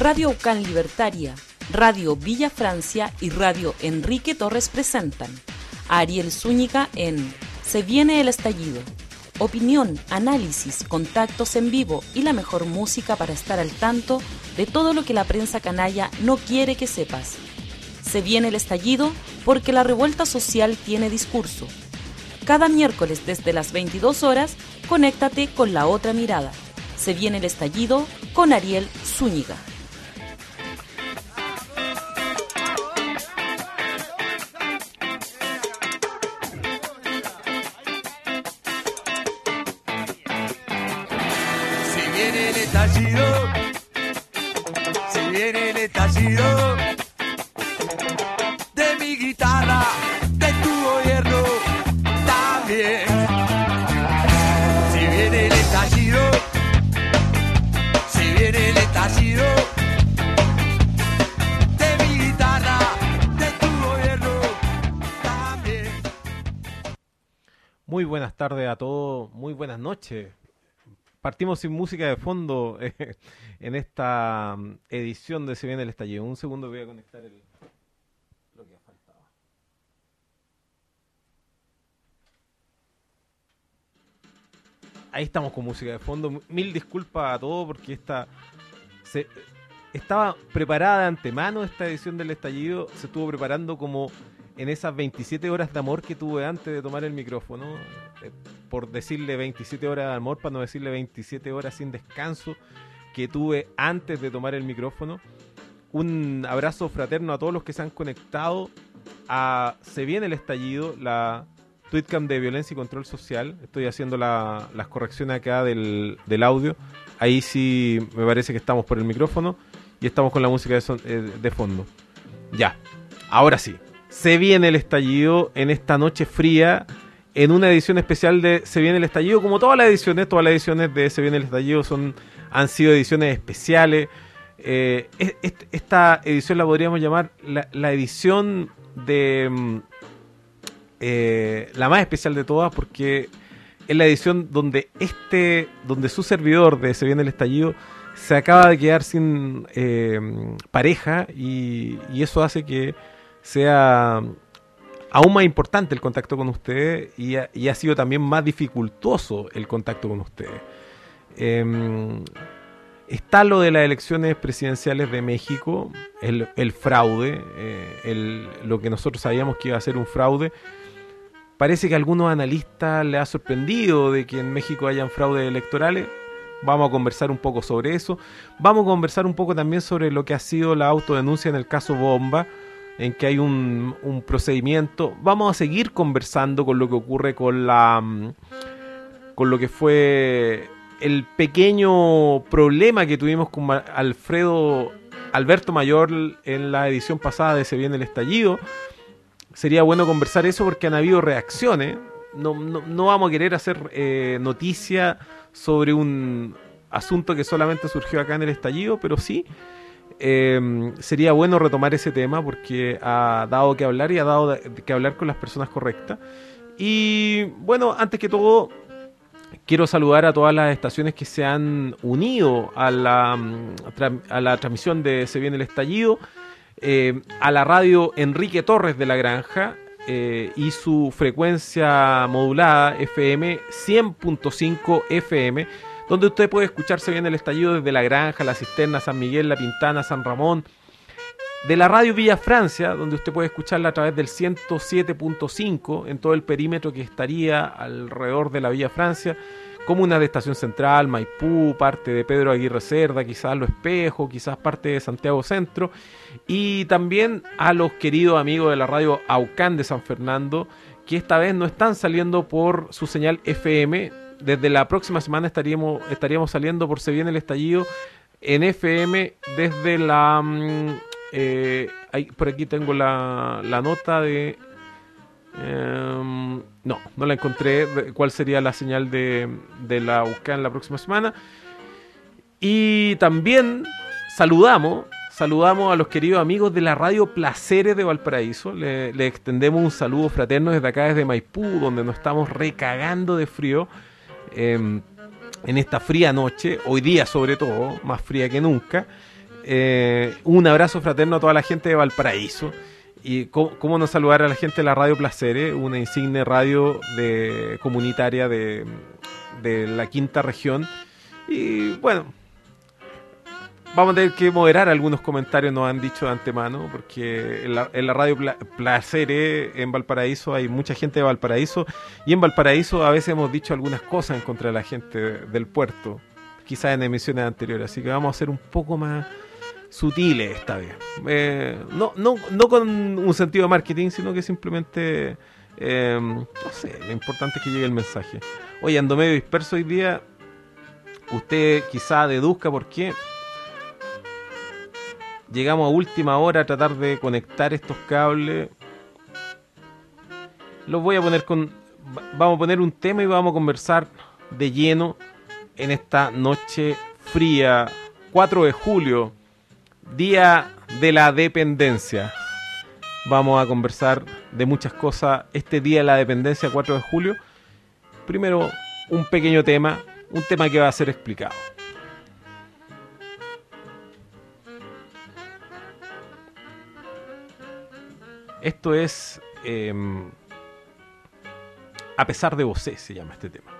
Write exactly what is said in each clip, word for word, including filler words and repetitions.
Radio Aucán Libertaria, Radio Villa Francia y Radio Enrique Torres presentan a Ariel Zúñiga en Se viene el estallido. Opinión, análisis, contactos en vivo y la mejor música para estar al tanto de todo lo que la prensa canalla no quiere que sepas. Se viene el estallido porque la revuelta social tiene discurso. Cada miércoles desde las veintidós horas, conéctate con La Otra Mirada. Se viene el estallido con Ariel Zúñiga. Si viene el estallido, si viene el estallido de mi guitarra, de tu gobierno también. Si viene el estallido, si viene el estallido de mi guitarra, de tu gobierno también. Muy buenas tardes a todos, muy buenas noches. Partimos sin música de fondo eh, en esta um, edición de Se viene el estallido. Un segundo, voy a conectar el... lo que ha faltado. Ahí estamos con música de fondo. Mil disculpas a todos porque esta se, estaba preparada de antemano esta edición del estallido. Se estuvo preparando como en esas veintisiete horas de amor que tuve antes de tomar el micrófono. Eh, por decirle veintisiete horas de amor, para no decirle veintisiete horas sin descanso que tuve antes de tomar el micrófono. Un abrazo fraterno a todos los que se han conectado a Se viene el estallido, la Tweetcam de Violencia y Control Social. Estoy haciendo la, las correcciones acá del, del audio. Ahí sí me parece que estamos por el micrófono y estamos con la música de, son, eh, de fondo. Ya, ahora sí. Se viene el estallido en esta noche fría, en una edición especial de Se viene el estallido, como todas las ediciones, todas las ediciones de Se viene el estallido son, han sido ediciones especiales. Eh, es, es, esta edición la podríamos llamar la, la edición de eh, la más especial de todas, porque es la edición donde este, donde su servidor de Se viene el estallido se acaba de quedar sin eh, pareja y, y eso hace que sea aún más importante el contacto con ustedes y ha, y ha sido también más dificultoso el contacto con ustedes. Eh, está lo de las elecciones presidenciales de México, el, el fraude, eh, el, lo que nosotros sabíamos que iba a ser un fraude. Parece que a algunos analistas les ha sorprendido de que en México hayan fraudes electorales. Vamos a conversar un poco sobre eso. Vamos a conversar un poco también sobre lo que ha sido la autodenuncia en el caso Bomba, en que hay un, un procedimiento. Vamos a seguir conversando con lo que ocurre con la con lo que fue el pequeño problema que tuvimos con Alfredo Alberto Mayor en la edición pasada de Se viene el estallido. Sería bueno conversar eso porque han habido reacciones. No, no, no vamos a querer hacer eh, noticia sobre un asunto que solamente surgió acá en el estallido, pero sí Eh, sería bueno retomar ese tema porque ha dado que hablar y ha dado que hablar con las personas correctas. Y bueno, antes que todo quiero saludar a todas las estaciones que se han unido a la, a la transmisión de Se viene el estallido, eh, a la radio Enrique Torres de la Granja eh, y su frecuencia modulada F M cien punto cinco F M, donde usted puede escuchar Se viene el estallido desde La Granja, La Cisterna, San Miguel, La Pintana, San Ramón. De la radio Villa Francia, donde usted puede escucharla a través del ciento siete punto cinco en todo el perímetro que estaría alrededor de la Villa Francia, comunas de Estación Central, Maipú, parte de Pedro Aguirre Cerda, quizás Los Espejos, quizás parte de Santiago Centro, y también a los queridos amigos de la radio Aucán de San Fernando, que esta vez no están saliendo por su señal F M. Desde la próxima semana estaríamos, estaríamos saliendo por Se viene el estallido en F M desde la... Eh, ahí, por aquí tengo la, la nota de... Eh, no, no la encontré. ¿Cuál sería la señal de, de la U C A en la próxima semana? Y también saludamos... Saludamos a los queridos amigos de la radio Placeres de Valparaíso. Le, le extendemos un saludo fraterno desde acá, desde Maipú, donde nos estamos recagando de frío eh, en esta fría noche, hoy día sobre todo, más fría que nunca. Eh, un abrazo fraterno a toda la gente de Valparaíso. Y cómo, cómo no saludar a la gente de la Radio Placeres, una insigne radio de, comunitaria de, de la quinta región. Y bueno, vamos a tener que moderar algunos comentarios, nos han dicho de antemano, porque en la, en la Radio Pla, Placeres en Valparaíso hay mucha gente de Valparaíso, y en Valparaíso a veces hemos dicho algunas cosas en contra de la gente de, del puerto, quizás en emisiones anteriores, así que vamos a ser un poco más sutiles esta vez. Eh, no, no, no con un sentido de marketing, sino que simplemente, eh, no sé, lo importante es que llegue el mensaje. Oye, ando medio disperso hoy día. Usted quizá deduzca por qué. Llegamos a última hora a tratar de conectar estos cables. Los voy a poner con... Vamos a poner un tema y vamos a conversar de lleno en esta noche fría, cuatro de julio. Día de la Dependencia. Vamos a conversar de muchas cosas este día de la Dependencia, cuatro de julio. Primero, un pequeño tema, un tema que va a ser explicado. Esto es eh, A pesar de vosé, se llama este tema.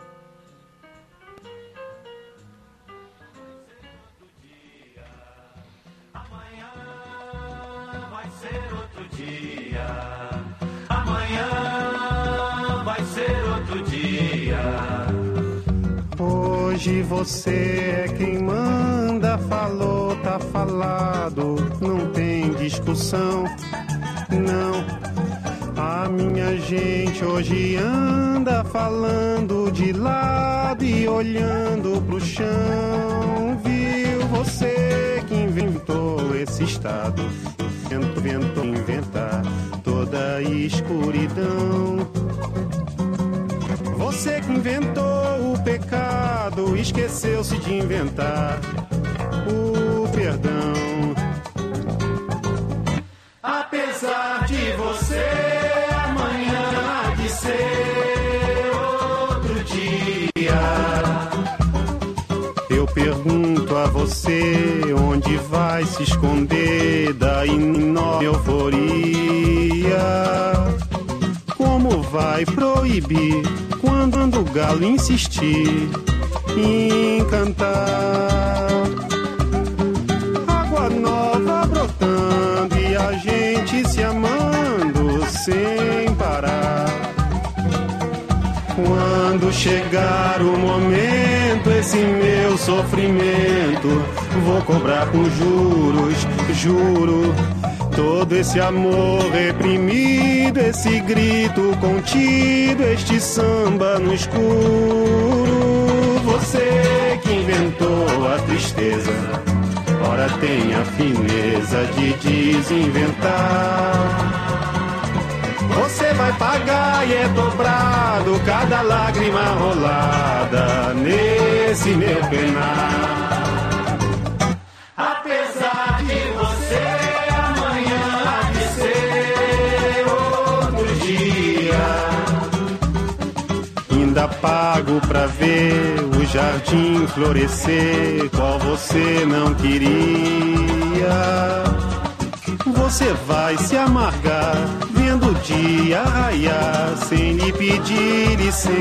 Hoje você é quem manda, falou, tá falado, não tem discussão, não. A minha gente hoje anda falando de lado e olhando pro chão. Viu você que inventou esse estado, inventou inventar toda a escuridão. Você que inventou o pecado, esqueceu-se de inventar o perdão. Apesar de você, amanhã há de ser outro dia. Eu pergunto a você, onde vai se esconder da enorme euforia? Como vai proibir quando o galo insistir em cantar? Água nova brotando e a gente se amando sem parar. Quando chegar o momento, esse meu sofrimento vou cobrar com juros, juro. Todo esse amor reprimido, esse grito contido, este samba no escuro. Você que inventou a tristeza, ora tem a fineza de desinventar. Você vai pagar e é dobrado cada lágrima rolada nesse meu penar. Apesar de você, ainda pago pra ver o jardim florescer, qual você não queria. Você vai se amargar vendo o dia raiar sem lhe pedir licença.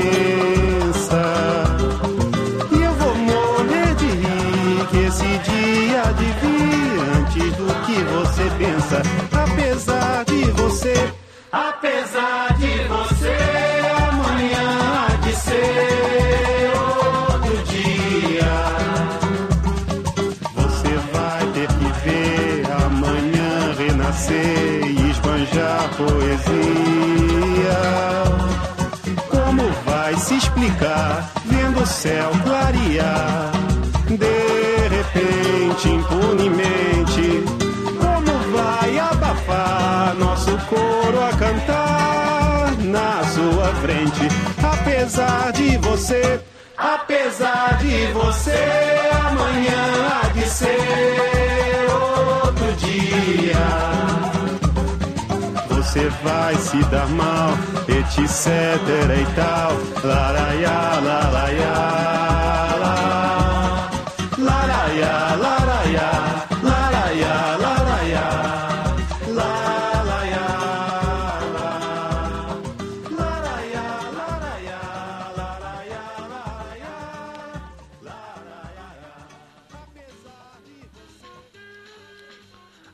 E eu vou morrer de rir que esse dia há de vir antes do que você pensa. Apesar de você, apesar de você, amanhã há de ser outro dia. Você vai ter que ver amanhã renascer e esbanjar poesia. Como vai se explicar vendo o céu clarear de repente, impunemente? Como vai abafar nosso coro a cantar na sua frente? Apesar de você, apesar de você, amanhã há de ser outro dia. Você vai se dar mal, etc e tal. Laraiá, laraiá, laraiá, laraiá, laraiá.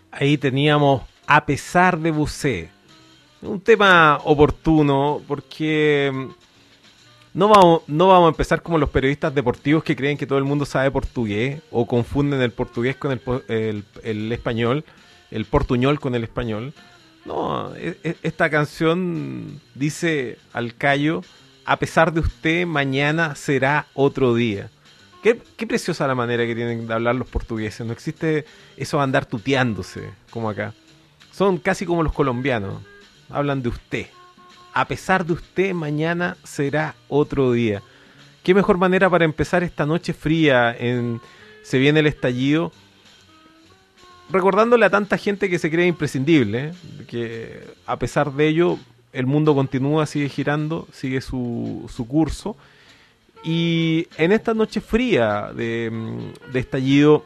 Ahí teníamos A pesar de Busé. Un tema oportuno porque no vamos, no vamos a empezar como los periodistas deportivos que creen que todo el mundo sabe portugués o confunden el portugués con el, el, el español, el portuñol con el español. No, esta canción dice al callo: a pesar de usted, mañana será otro día. Qué, qué preciosa la manera que tienen de hablar los portugueses. No existe eso de andar tuteándose como acá. Son casi como los colombianos. Hablan de usted. A pesar de usted, mañana será otro día. Qué mejor manera para empezar esta noche fría en Se Viene el Estallido, recordándole a tanta gente que se cree imprescindible, ¿eh? Que a pesar de ello el mundo continúa, sigue girando, sigue su, su curso. Y en esta noche fría de, de estallido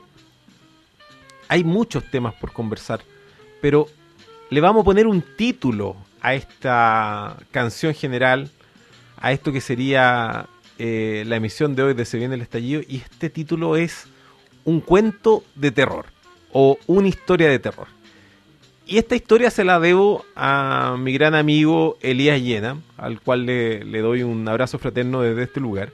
hay muchos temas por conversar, pero le vamos a poner un título a esta canción general, a esto que sería eh, la emisión de hoy de Se Viene el Estallido, y este título es Un cuento de terror o una historia de terror. Y esta historia se la debo a mi gran amigo Elías Llena, al cual le, le doy un abrazo fraterno desde este lugar.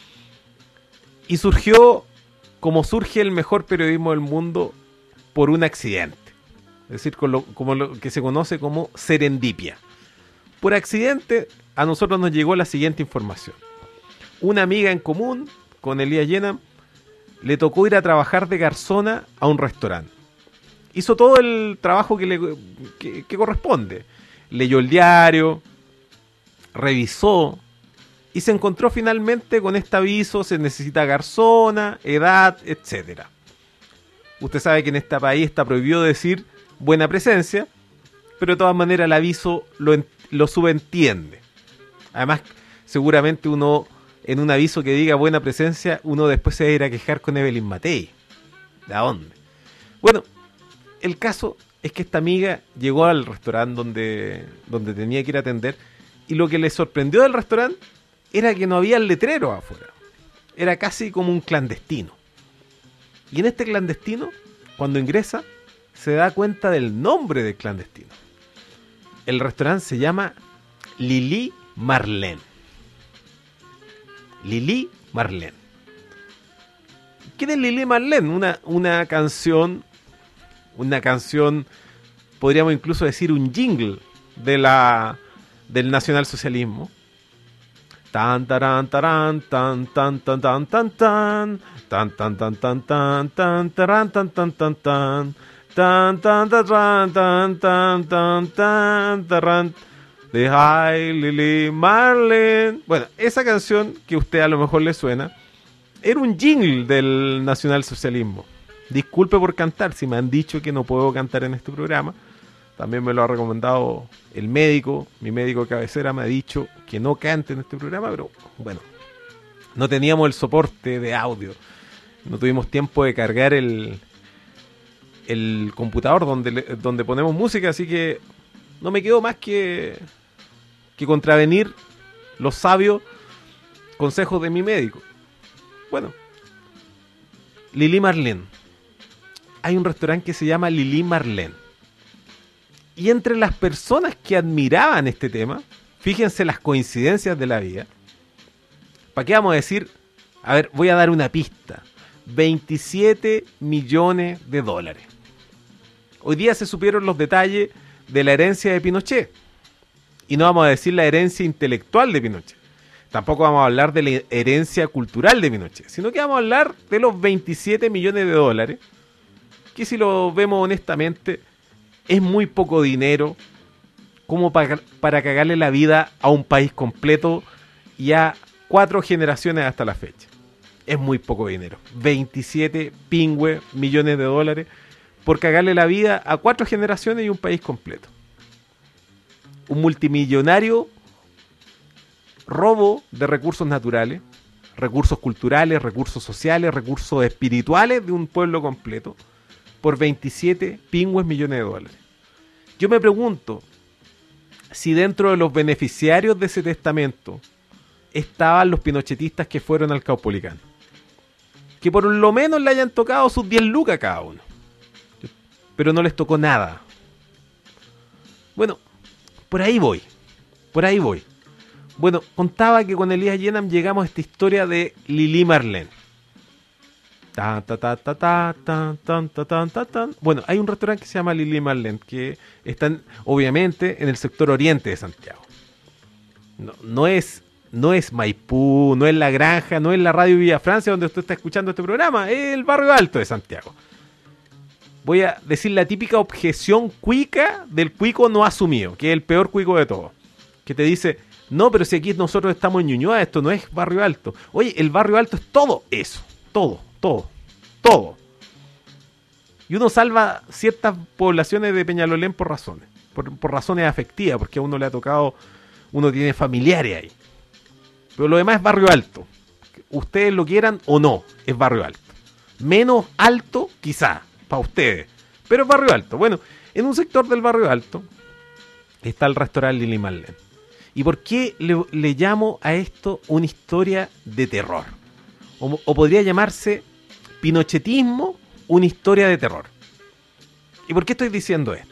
Y surgió como surge el mejor periodismo del mundo, por un accidente. Es decir, con lo, como lo que se conoce como serendipia. Por accidente, a nosotros nos llegó la siguiente información. Una amiga en común con Elías Llena le tocó ir a trabajar de garzona a un restaurante. Hizo todo el trabajo que le que, que corresponde. Leyó el diario, revisó y se encontró finalmente con este aviso: se necesita garzona, edad, etcétera. Usted sabe que en este país está prohibido decir buena presencia, pero de todas maneras el aviso lo, lo subentiende. Además, seguramente uno, en un aviso que diga buena presencia, uno después se va a ir a quejar con Evelyn Matei. ¿De dónde? Bueno, el caso es que esta amiga llegó al restaurante donde, donde tenía que ir a atender, y lo que le sorprendió del restaurante era que no había letrero afuera. Era casi como un clandestino. Y en este clandestino, cuando ingresa, se da cuenta del nombre del clandestino. El restaurante se llama Lili Marlene. Lili Marlene. ¿Quién es Lili Marlene? Una, una canción, una canción, podríamos incluso decir un jingle de la, del nacionalsocialismo. Tan taran taran tan tan tan tan tan tan tan tan tan tan tan tan taran tan tan tan tan tan tan tan tan tan tan tan taran de Hi Lili Marlene. Bueno, esa canción que a usted a lo mejor le suena era un jingle del nacionalsocialismo. Disculpe por cantar, si me han dicho que no puedo cantar en este programa. También me lo ha recomendado el médico, mi médico de cabecera me ha dicho que no cante en este programa, pero bueno, no teníamos el soporte de audio, no tuvimos tiempo de cargar el, el computador donde, donde ponemos música, así que no me quedó más que, que contravenir los sabios consejos de mi médico. Bueno, Lili Marlene. Hay un restaurante que se llama Lili Marlene. Y entre las personas que admiraban este tema, fíjense las coincidencias de la vida. ¿Para qué vamos a decir? A ver, voy a dar una pista. veintisiete millones de dólares. Hoy día se supieron los detalles de la herencia de Pinochet. Y no vamos a decir la herencia intelectual de Pinochet. Tampoco vamos a hablar de la herencia cultural de Pinochet. Sino que vamos a hablar de los veintisiete millones de dólares. Que si lo vemos honestamente, es muy poco dinero como para, para cagarle la vida a un país completo y a cuatro generaciones hasta la fecha. Es muy poco dinero. veintisiete pingües millones de dólares por cagarle la vida a cuatro generaciones y un país completo. Un multimillonario robo de recursos naturales, recursos culturales, recursos sociales, recursos espirituales de un pueblo completo, por veintisiete pingües millones de dólares. Yo me pregunto si dentro de los beneficiarios de ese testamento estaban los pinochetistas que fueron al Caupolicán. Que por lo menos le hayan tocado sus diez lucas cada uno. pero no les tocó nada. Bueno, por ahí voy, por ahí voy. Bueno, contaba que con Elías Yenam llegamos a esta historia de Lili Marlene. Ta, ta, ta, ta, ta, ta, ta, ta, ta, ta, ta. Bueno, hay un restaurante que se llama Lili Marlene, que está en, obviamente en el sector oriente de Santiago. No, no es, no es Maipú, no es La Granja, no es la Radio Villa Francia donde usted está escuchando este programa, es el barrio alto de Santiago. Voy a decir la típica objeción cuica del cuico no asumido, que es el peor cuico de todos. Que te dice, no, pero si aquí nosotros estamos en Ñuñoa, esto no es barrio alto. Oye, el barrio alto es todo eso, todo, todo, todo. Y uno salva ciertas poblaciones de Peñalolén por razones, por, por razones afectivas, porque a uno le ha tocado, uno tiene familiares ahí. Pero lo demás es barrio alto. Ustedes lo quieran o no, es barrio alto. Menos alto, quizá, para ustedes, pero es barrio alto. Bueno, en un sector del barrio alto está el restaurante Lili Marlene. ¿Y por qué le, le llamo a esto una historia de terror? O, o podría llamarse pinochetismo, una historia de terror. ¿Y por qué estoy diciendo esto?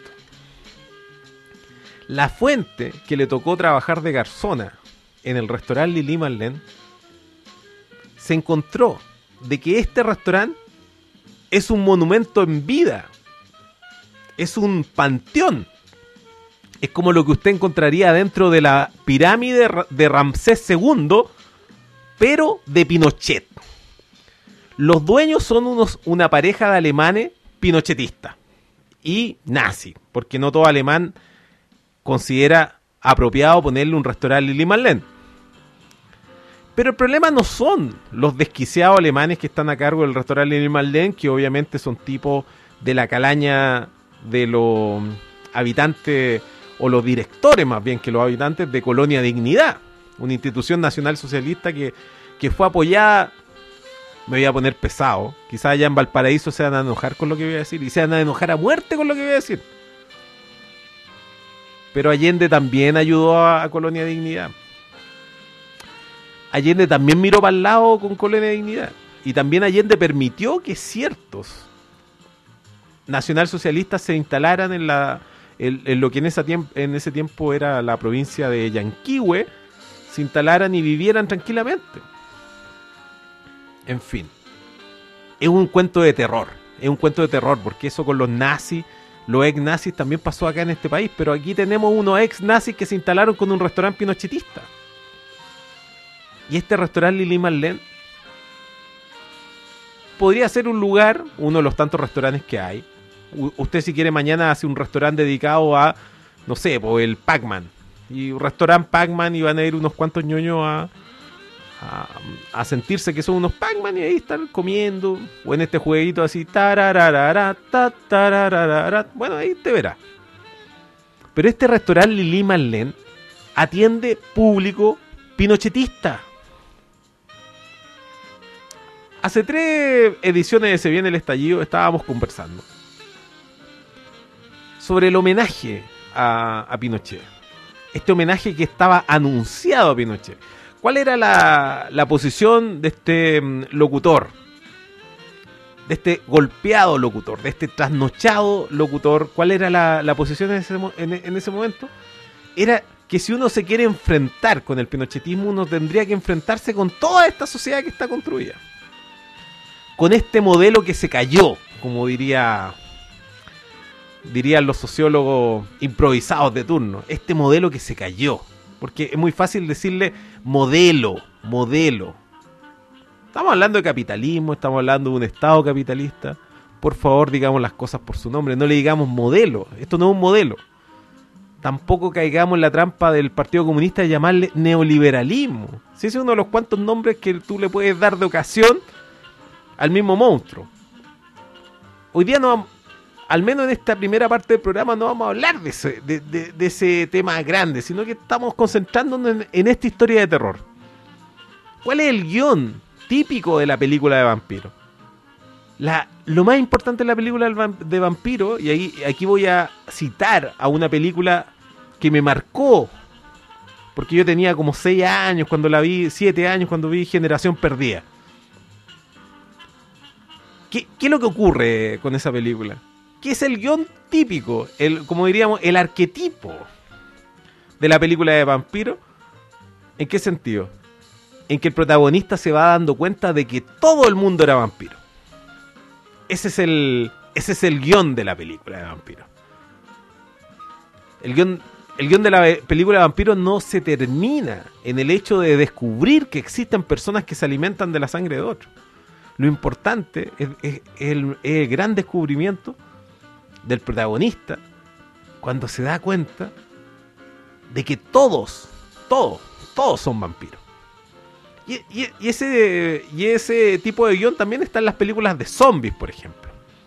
La fuente que le tocó trabajar de garzona en el restaurante Lili Marlene se encontró de que este restaurante es un monumento en vida, es un panteón, es como lo que usted encontraría dentro de la pirámide de Ramsés segundo, pero de Pinochet. Los dueños son unos, una pareja de alemanes pinochetistas y nazi, porque no todo alemán considera apropiado ponerle un restaurante Lili Marlene. Pero el problema no son los desquiciados alemanes que están a cargo del restaurante Lili Marlene, que obviamente son tipos de la calaña de los habitantes, o los directores más bien que los habitantes de Colonia Dignidad, una institución nacional socialista que, que fue apoyada, me voy a poner pesado, quizás allá en Valparaíso se van a enojar con lo que voy a decir, y se van a enojar a muerte con lo que voy a decir. Pero Allende también ayudó a, a Colonia Dignidad. Allende también miró para el lado con Colonia Dignidad. Y también Allende permitió que ciertos nacionalsocialistas se instalaran en, la, en, en lo que en, esa tiemp- en ese tiempo era la provincia de Yanquihue, se instalaran y vivieran tranquilamente. En fin. Es un cuento de terror. Es un cuento de terror, porque eso con los nazis, los ex nazis también pasó acá en este país. Pero aquí tenemos unos ex nazis que se instalaron con un restaurante pinochetista. Y este restaurante Lili Marlene podría ser un lugar, uno de los tantos restaurantes que hay. U- usted si quiere mañana hace un restaurante dedicado a, no sé, pues el Pac-Man. Y un restaurante Pac-Man y van a ir unos cuantos ñoños a, a, a sentirse que son unos Pac-Man y ahí están comiendo. O en este jueguito así, tarararara, ta, tarararara. Bueno, ahí te verá. Pero este restaurante Lili Marlene atiende público pinochetista. Hace tres ediciones de Se Viene el Estallido estábamos conversando sobre el homenaje a, a Pinochet. Este homenaje que estaba anunciado a Pinochet. ¿Cuál era la, la posición de este um, locutor? De este golpeado locutor, de este trasnochado locutor. ¿Cuál era la, la posición en ese, en, en ese momento? Era que si uno se quiere enfrentar con el pinochetismo, uno tendría que enfrentarse con toda esta sociedad que está construida. Con este modelo que se cayó, como diría dirían los sociólogos improvisados de turno. Este modelo que se cayó. Porque es muy fácil decirle modelo, modelo. Estamos hablando de capitalismo, estamos hablando de un Estado capitalista. Por favor, digamos las cosas por su nombre. No le digamos modelo. Esto no es un modelo. Tampoco caigamos en la trampa del Partido Comunista de llamarle neoliberalismo. Si ese es uno de los cuantos nombres que tú le puedes dar de ocasión al mismo monstruo. Hoy día no vamos, al menos en esta primera parte del programa, no vamos a hablar de ese, de, de, de ese tema grande, sino que estamos concentrándonos en, en esta historia de terror. ¿Cuál es el guión típico de la película de vampiro? La, lo más importante de la película de vampiro, y ahí, aquí voy a citar a una película que me marcó, porque yo tenía como seis años cuando la vi, siete años cuando vi Generación Perdida. ¿Qué, ¿Qué es lo que ocurre con esa película? que es el guión típico, el, como diríamos, el arquetipo de la película de vampiro. ¿En qué sentido? En que el protagonista se va dando cuenta de que todo el mundo era vampiro. Ese es el, ese es el guión de la película de vampiro. El guión, el guión de la película de vampiro no se termina en el hecho de descubrir que existen personas que se alimentan de la sangre de otros. Lo importante es, es, es, el, es el gran descubrimiento del protagonista cuando se da cuenta de que todos, todos, todos son vampiros. Y, y, y, ese, y ese tipo de guión también está en las películas de zombies, por ejemplo.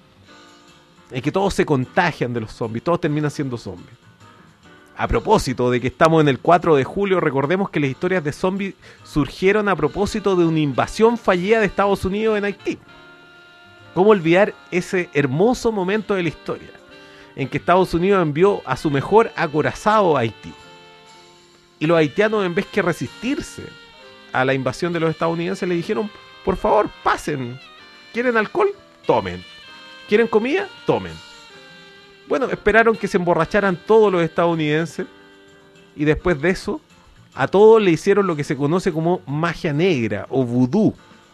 En que todos se contagian de los zombies, todos terminan siendo zombies. A propósito de que estamos en el cuatro de julio, recordemos que las historias de zombies surgieron a propósito de una invasión fallida de Estados Unidos en Haití. ¿Cómo olvidar ese hermoso momento de la historia en que Estados Unidos envió a su mejor acorazado a Haití? Y los haitianos, en vez que resistirse a la invasión de los estadounidenses, le dijeron: por favor, pasen. ¿Quieren alcohol? Tomen. ¿Quieren comida? Tomen. Bueno, esperaron que se emborracharan todos los estadounidenses, y después de eso a todos le hicieron lo que se conoce como magia negra o vudú,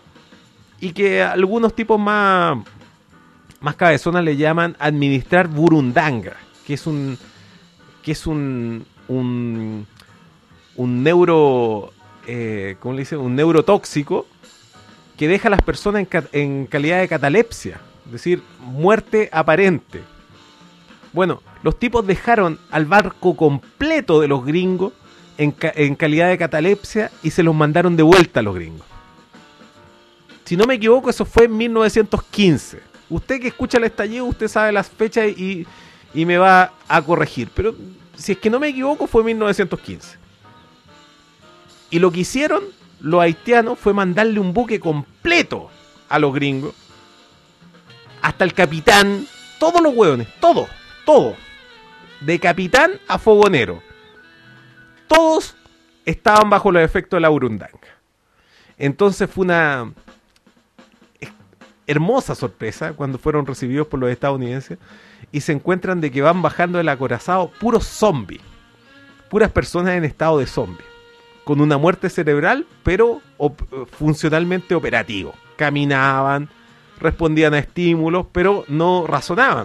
y que algunos tipos más más cabezonas le llaman administrar burundanga, que es un que es un un, un neuro eh, ¿cómo le dice? un neurotóxico que deja a las personas en, ca- en calidad de catalepsia, es decir, muerte aparente. Bueno, los tipos dejaron al barco completo de los gringos en, ca- en calidad de catalepsia y se los mandaron de vuelta a los gringos. Si no me equivoco, eso fue en mil novecientos quince. Usted que escucha el estallido, usted sabe las fechas y, y me va a corregir. Pero si es que no me equivoco, fue en mil novecientos quince. Y lo que hicieron los haitianos fue mandarle un buque completo a los gringos. Hasta el capitán, todos los hueones, todos. Todo, de capitán a fogonero, todos estaban bajo los efectos de la burundanga. Entonces fue una hermosa sorpresa cuando fueron recibidos por los estadounidenses y se encuentran de que van bajando del acorazado puros zombies, puras personas en estado de zombie, con una muerte cerebral, pero op- funcionalmente operativo. Caminaban, respondían a estímulos, pero no razonaban.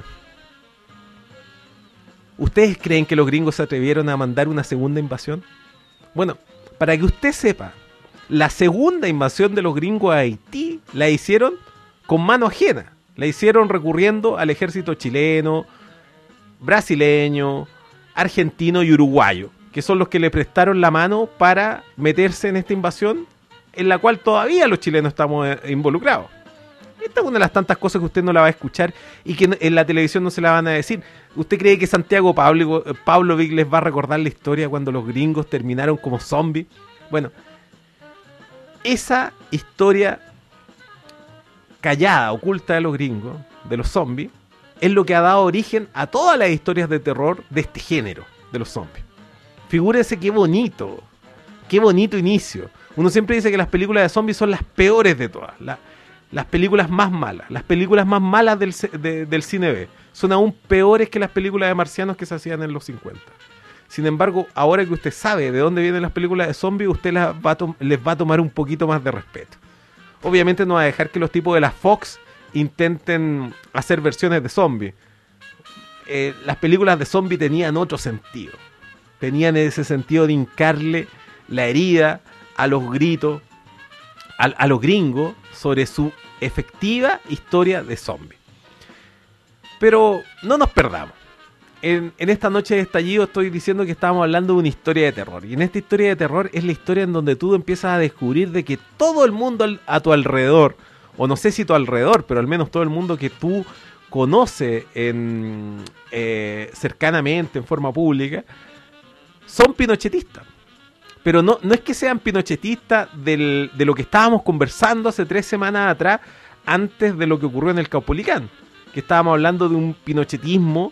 ¿Ustedes creen que los gringos se atrevieron a mandar una segunda invasión? Bueno, para que usted sepa, la segunda invasión de los gringos a Haití la hicieron con mano ajena. La hicieron recurriendo al ejército chileno, brasileño, argentino y uruguayo, que son los que le prestaron la mano para meterse en esta invasión, en la cual todavía los chilenos estamos involucrados. Esta es una de las tantas cosas que usted no la va a escuchar y que en la televisión no se la van a decir. ¿Usted cree que Santiago Pavlovich les va a recordar la historia cuando los gringos terminaron como zombies? Bueno, esa historia callada, oculta de los gringos, de los zombies, es lo que ha dado origen a todas las historias de terror de este género, de los zombies. Figúrense qué bonito, qué bonito inicio. Uno siempre dice que las películas de zombies son las peores de todas, la, las películas más malas, las películas más malas del, de, del cine B. Son aún peores que las películas de marcianos que se hacían en los cincuenta. Sin embargo, ahora que usted sabe de dónde vienen las películas de zombies, usted las va a to- les va a tomar un poquito más de respeto. Obviamente no va a dejar que los tipos de la Fox intenten hacer versiones de zombies. Eh, las películas de zombies tenían otro sentido. Tenían ese sentido de hincarle la herida a los gritos, a, a los gringos, sobre su efectiva historia de zombies. Pero no nos perdamos. En, en esta noche de estallido estoy diciendo que estábamos hablando de una historia de terror. Y en esta historia de terror es la historia en donde tú empiezas a descubrir de que todo el mundo al, a tu alrededor, o no sé si tu alrededor, pero al menos todo el mundo que tú conoces en, eh, cercanamente, en forma pública, son pinochetistas. Pero no, no es que sean pinochetistas del, de lo que estábamos conversando hace tres semanas atrás, antes de lo que ocurrió en el Caupolicán. Que estábamos hablando de un pinochetismo,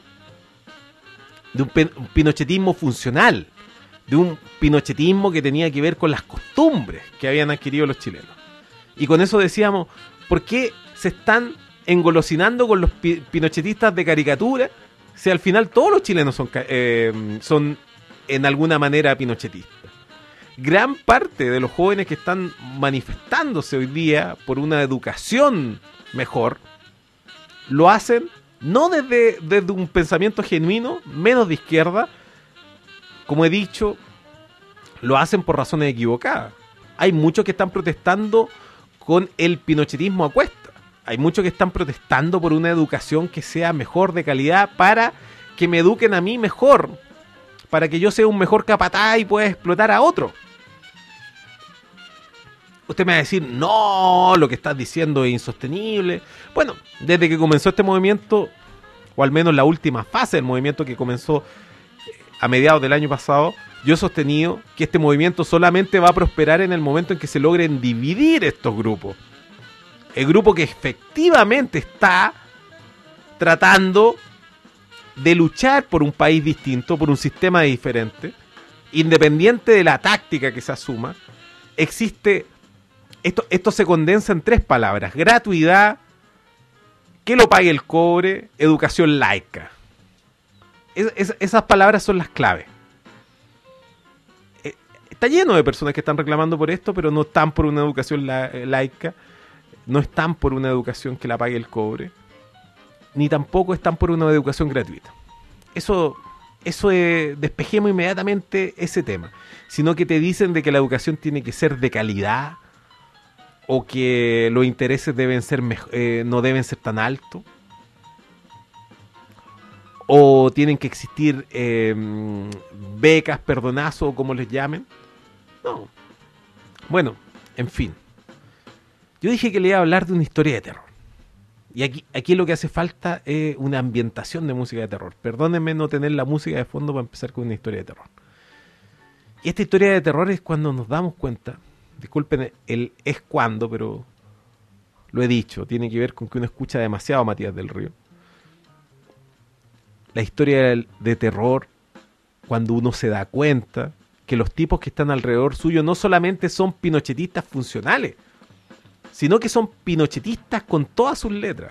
de un, pe- un pinochetismo funcional, de un pinochetismo que tenía que ver con las costumbres que habían adquirido los chilenos. Y con eso decíamos, ¿por qué se están engolosinando con los pi- pinochetistas de caricatura, si al final todos los chilenos son, eh, son en alguna manera pinochetistas. Gran parte de los jóvenes que están manifestándose hoy día por una educación mejor, lo hacen no desde, desde un pensamiento genuino, menos de izquierda, como he dicho, lo hacen por razones equivocadas. Hay muchos que están protestando con el pinochetismo a cuesta. Hay muchos que están protestando por una educación que sea mejor, de calidad, para que me eduquen a mí mejor, para que yo sea un mejor capataz y pueda explotar a otro. Usted me va a decir, no, lo que estás diciendo es insostenible. Bueno, desde que comenzó este movimiento, o al menos la última fase del movimiento que comenzó a mediados del año pasado, yo he sostenido que este movimiento solamente va a prosperar en el momento en que se logren dividir estos grupos. El grupo que efectivamente está tratando de luchar por un país distinto, por un sistema diferente, independiente de la táctica que se asuma, existe, esto, esto se condensa en tres palabras: gratuidad, que lo pague el cobre, educación laica. Es, es, esas palabras son las claves. Eh, está lleno de personas que están reclamando por esto, pero no están por una educación la, laica, no están por una educación que la pague el cobre, ni tampoco están por una educación gratuita. Eso, eso es, despejemos inmediatamente ese tema. Sino que te dicen de que la educación tiene que ser de calidad, o que los intereses deben ser mej- eh, no deben ser tan altos, o tienen que existir eh, becas, perdonazos, o como les llamen. No. Bueno, en fin. Yo dije que le iba a hablar de una historia de terror. Y aquí, aquí lo que hace falta es una ambientación de música de terror. Perdónenme no tener la música de fondo para empezar con una historia de terror. Y esta historia de terror es cuando nos damos cuenta, disculpen el es cuando, pero lo he dicho, tiene que ver con que uno escucha demasiado a Matías del Río. La historia de terror, cuando uno se da cuenta que los tipos que están alrededor suyo no solamente son pinochetistas funcionales, sino que son pinochetistas con todas sus letras.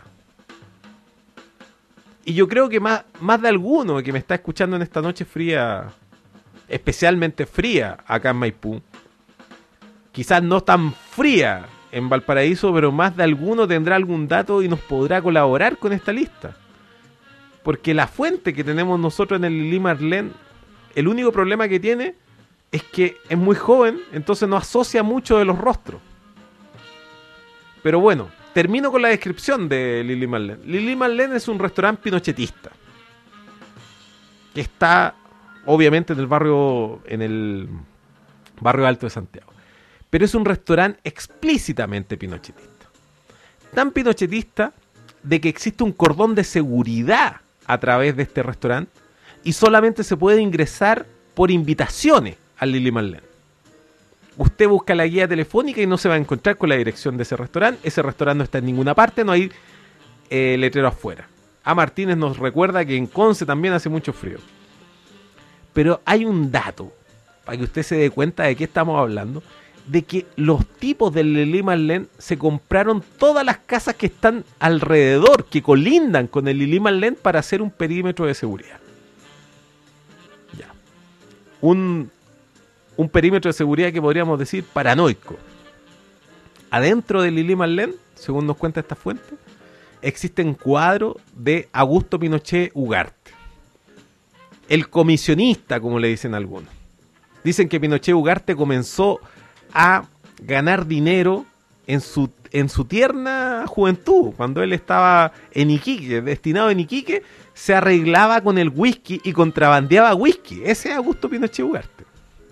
Y yo creo que más, más de alguno que me está escuchando en esta noche fría, especialmente fría acá en Maipú, quizás no tan fría en Valparaíso, pero más de alguno tendrá algún dato y nos podrá colaborar con esta lista. Porque la fuente que tenemos nosotros en el Lili Marlene, el único problema que tiene es que es muy joven, entonces no asocia mucho de los rostros. Pero bueno, termino con la descripción de Lili Marlene. Lili Marlene es un restaurante pinochetista que está obviamente en el barrio en el barrio Alto de Santiago. Pero es un restaurante explícitamente pinochetista. Tan pinochetista de que existe un cordón de seguridad a través de este restaurante y solamente se puede ingresar por invitaciones al Lili Marlene. Usted busca la guía telefónica y no se va a encontrar con la dirección de ese restaurante. Ese restaurante no está en ninguna parte, no hay eh, letrero afuera. A Martínez nos recuerda que en Conce también hace mucho frío. Pero hay un dato, para que usted se dé cuenta de qué estamos hablando, de que los tipos del Lili Marlene se compraron todas las casas que están alrededor, que colindan con el Lili Marlene, para hacer un perímetro de seguridad. Ya. Un, un perímetro de seguridad que podríamos decir paranoico. Adentro del Lili Marlene, según nos cuenta esta fuente, existen cuadros de Augusto Pinochet Ugarte, el comisionista, como le dicen algunos. Dicen que Pinochet Ugarte comenzó a ganar dinero en su, en su tierna juventud. Cuando él estaba en Iquique, destinado en Iquique, se arreglaba con el whisky y contrabandeaba whisky. Ese es Augusto Pinochet Ugarte.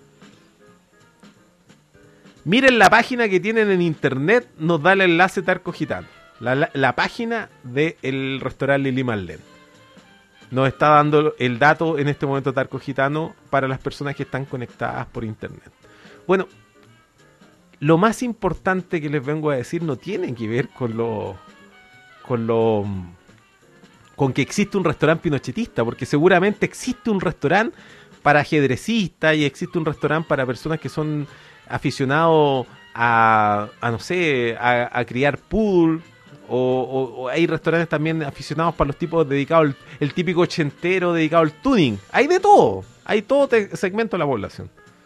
Miren la página que tienen en internet, nos da el enlace Tarco Gitano. La, la, la página del restaurante Lili Marlene. Nos está dando el dato en este momento Tarco Gitano para las personas que están conectadas por internet. Bueno, lo más importante que les vengo a decir no tiene que ver con lo, con lo, con que existe un restaurante pinochetista, porque seguramente existe un restaurante para ajedrecistas y existe un restaurante para personas que son aficionados a, a no sé, a, a criar poodle O, o, o hay restaurantes también aficionados para los tipos dedicados, el, el típico ochentero dedicado al tuning. Hay de todo, hay todo te, segmento de la población.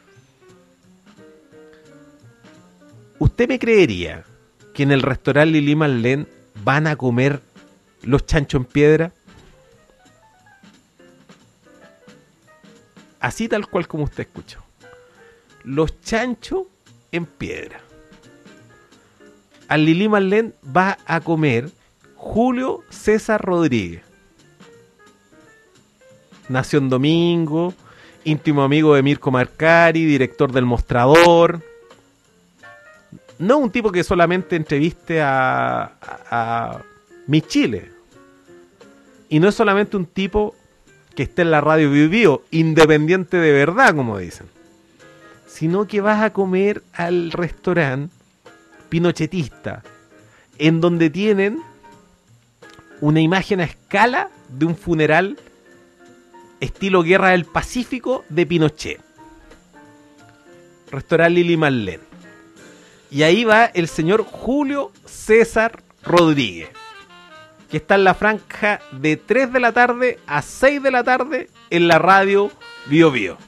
¿Usted me creería que en el restaurante Lili Marlene van a comer los chanchos en piedra? Así tal cual como usted escuchó. Los chanchos en piedra. Al Lili Marlene va a comer Julio César Rodríguez. Nació en Domingo, íntimo amigo de Mirko Marcari, director del Mostrador. No un tipo que solamente entreviste a, a, a Mi Chile. Y no es solamente un tipo que esté en la radio Bio Bio, independiente de verdad, como dicen. Sino que vas a comer al restaurante pinochetista, en donde tienen una imagen a escala de un funeral estilo Guerra del Pacífico de Pinochet. Restaurante Lili Marlene. Y ahí va el señor Julio César Rodríguez, que está en la franja de tres de la tarde a seis de la tarde en la radio Bio Bio.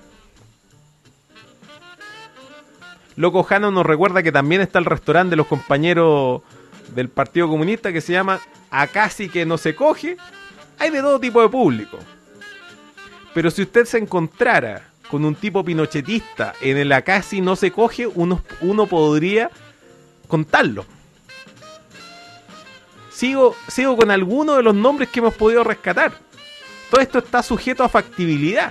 Loco Jano nos recuerda que también está el restaurante de los compañeros del Partido Comunista que se llama Acá sí que no se coge. Hay de todo tipo de público. Pero si usted se encontrara con un tipo pinochetista en el Acá sí no se coge, uno, uno podría contarlo. Sigo, sigo con algunos de los nombres que hemos podido rescatar. Todo esto está sujeto a factibilidad.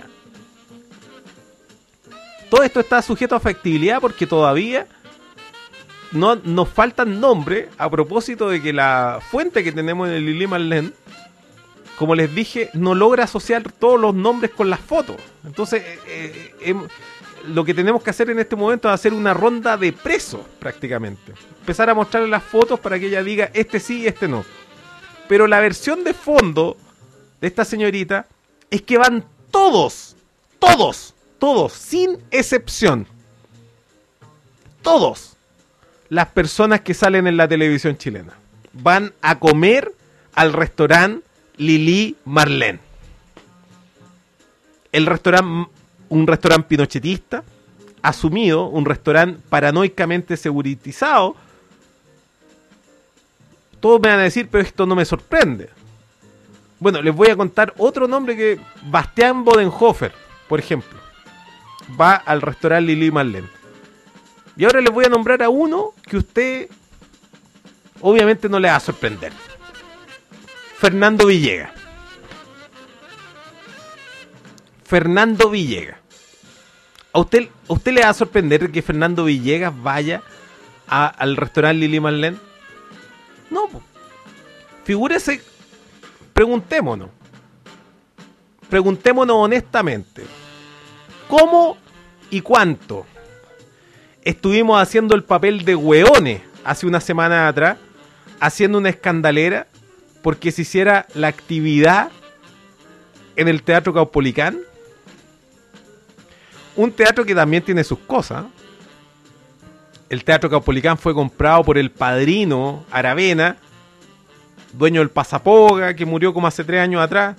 Todo esto está sujeto a factibilidad porque todavía no, nos faltan nombres a propósito de que la fuente que tenemos en el Lili Marlene, como les dije, no logra asociar todos los nombres con las fotos. Entonces, eh, eh, lo que tenemos que hacer en este momento es hacer una ronda de presos, prácticamente. Empezar a mostrarle las fotos para que ella diga, este sí y este no. Pero la versión de fondo de esta señorita es que van todos, todos, todos, sin excepción, todos las personas que salen en la televisión chilena van a comer al restaurante Lili Marlene. El restaurante, un restaurante pinochetista, asumido, un restaurante paranoicamente seguritizado. Todos me van a decir, pero esto no me sorprende. Bueno, les voy a contar otro nombre que Bastián Bodenhofer, por ejemplo, va al restaurante Lili Marlene. Y ahora les voy a nombrar a uno que usted obviamente no le va a sorprender. Fernando Villegas. Fernando Villegas. ¿A usted, a usted le va a sorprender que Fernando Villegas vaya a, al restaurante Lili Marlene? No, po. Figúrese, preguntémonos. Preguntémonos honestamente. ¿Cómo y cuánto estuvimos haciendo el papel de hueones hace una semana atrás, haciendo una escandalera porque se hiciera la actividad en el Teatro Caupolicán? Un teatro que también tiene sus cosas. El Teatro Caupolicán fue comprado por el padrino Aravena, dueño del Pasapoga, que murió como hace tres años atrás.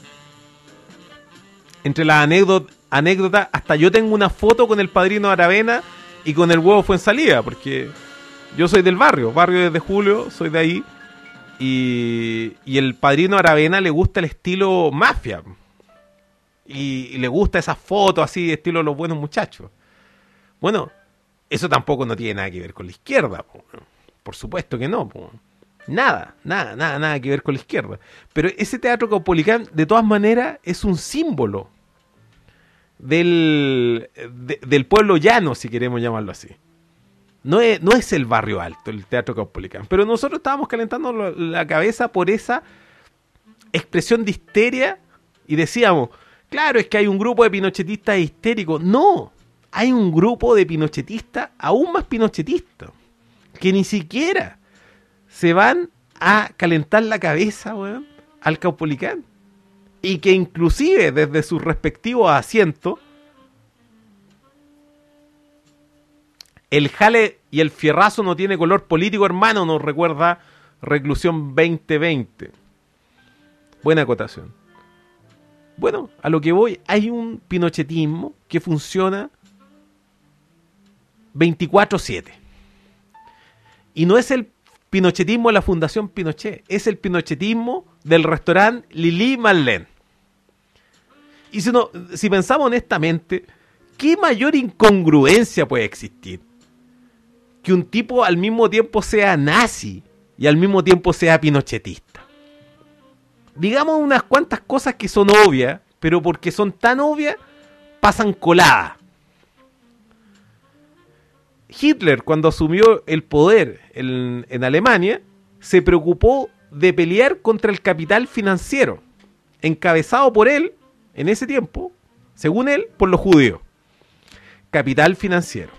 Entre las anécdotas, anécdotas, hasta yo tengo una foto con el padrino Aravena y con el huevo Fuensalida, porque yo soy del barrio, barrio desde Julio, soy de ahí. Y, y el padrino Aravena le gusta el estilo mafia. Y, y le gusta esas fotos así, estilo Los Buenos Muchachos. Bueno, eso tampoco no tiene nada que ver con la izquierda. Po. Por supuesto que no. Po. Nada, nada, nada, nada que ver con la izquierda. Pero ese Teatro Caupolicán, de todas maneras, es un símbolo del, de, del pueblo llano, si queremos llamarlo así. No es, no es el barrio alto, el Teatro Caupolicán. Pero nosotros estábamos calentando la cabeza por esa expresión de histeria y decíamos, claro, es que hay un grupo de pinochetistas histéricos. No, hay un grupo de pinochetistas aún más pinochetistas que ni siquiera se van a calentar la cabeza, weón, al Caupolicán. Y que inclusive desde sus respectivos asientos el jale y el fierrazo no tiene color político, hermano, nos recuerda reclusión veinte veinte. Buena acotación. Bueno, a lo que voy, hay un pinochetismo que funciona veinticuatro siete. Y no es el pinochetismo de la Fundación Pinochet, es el pinochetismo del restaurante Lili Marlene. Y si, no, si pensamos honestamente, ¿qué mayor incongruencia puede existir? Que un tipo al mismo tiempo sea nazi y al mismo tiempo sea pinochetista. Digamos unas cuantas cosas que son obvias, pero porque son tan obvias, pasan coladas. Hitler, cuando asumió el poder en, en Alemania, se preocupó de pelear contra el capital financiero, encabezado por él, en ese tiempo, según él, por los judíos. Capital financiero.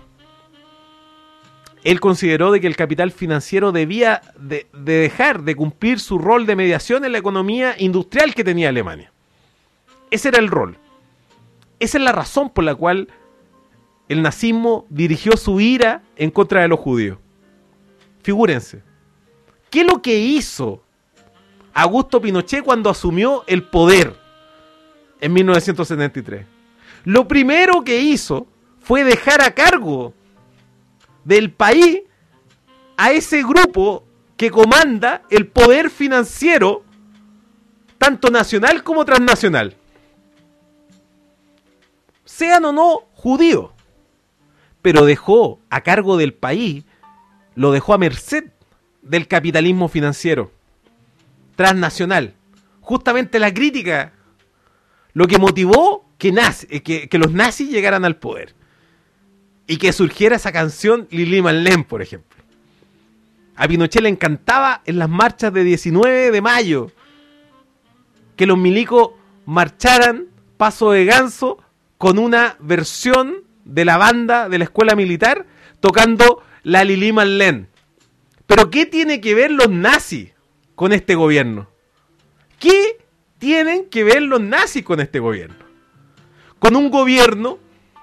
Él consideró de que el capital financiero debía de, de dejar de cumplir su rol de mediación en la economía industrial que tenía Alemania. Ese era el rol. Esa es la razón por la cual el nazismo dirigió su ira en contra de los judíos. Figúrense, ¿qué es lo que hizo Augusto Pinochet cuando asumió el poder en mil novecientos setenta y tres? Lo primero que hizo fue dejar a cargo del país a ese grupo que comanda el poder financiero, tanto nacional como transnacional. Sean o no judíos. Pero dejó a cargo del país, lo dejó a merced del capitalismo financiero transnacional. Justamente la crítica, lo que motivó que, nazi, que, que los nazis llegaran al poder. Y que surgiera esa canción Lili Marlene, por ejemplo. A Pinochet le encantaba en las marchas de diecinueve de mayo que los milicos marcharan paso de ganso con una versión de la banda de la escuela militar tocando la Lili Marlene. Pero ¿qué tiene que ver los nazis con este gobierno? ¿Qué tienen que ver los nazis con este gobierno? Con un gobierno...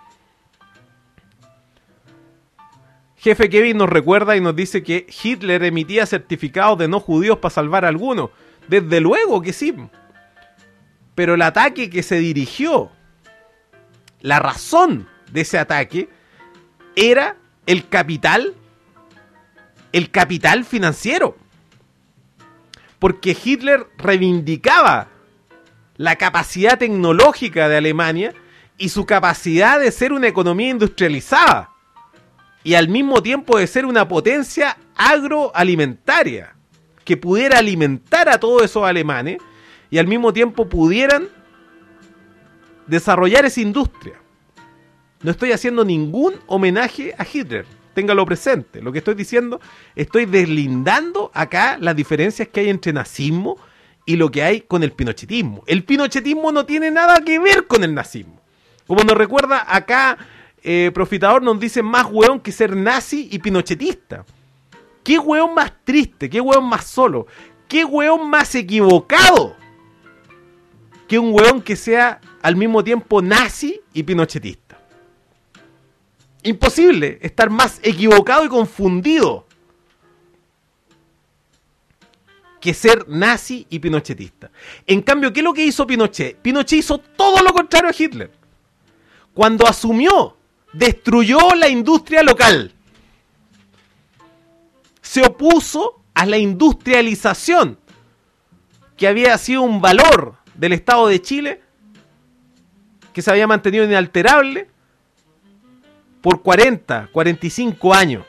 Jefe Kevin nos recuerda y nos dice que Hitler emitía certificados de no judíos para salvar a algunos. Desde luego que sí. Pero el ataque que se dirigió, la razón de ese ataque, era el capital, el capital financiero. Porque Hitler reivindicaba la capacidad tecnológica de Alemania y su capacidad de ser una economía industrializada. Y al mismo tiempo de ser una potencia agroalimentaria que pudiera alimentar a todos esos alemanes y al mismo tiempo pudieran desarrollar esa industria. No estoy haciendo ningún homenaje a Hitler, téngalo presente. Lo que estoy diciendo, estoy deslindando acá las diferencias que hay entre nazismo y lo que hay con el pinochetismo. El pinochetismo no tiene nada que ver con el nazismo. Como nos recuerda acá... Eh, Profitador nos dice más hueón que ser nazi y pinochetista. ¿Qué hueón más triste? ¿Qué hueón más solo? ¿Qué hueón más equivocado? Que un hueón que sea al mismo tiempo nazi y pinochetista. Imposible estar más equivocado y confundido que ser nazi y pinochetista. En cambio, ¿qué es lo que hizo Pinochet? Pinochet hizo todo lo contrario a Hitler. Cuando asumió, destruyó la industria local. Se opuso a la industrialización, que había sido un valor del Estado de Chile, que se había mantenido inalterable por cuarenta, cuarenta y cinco años.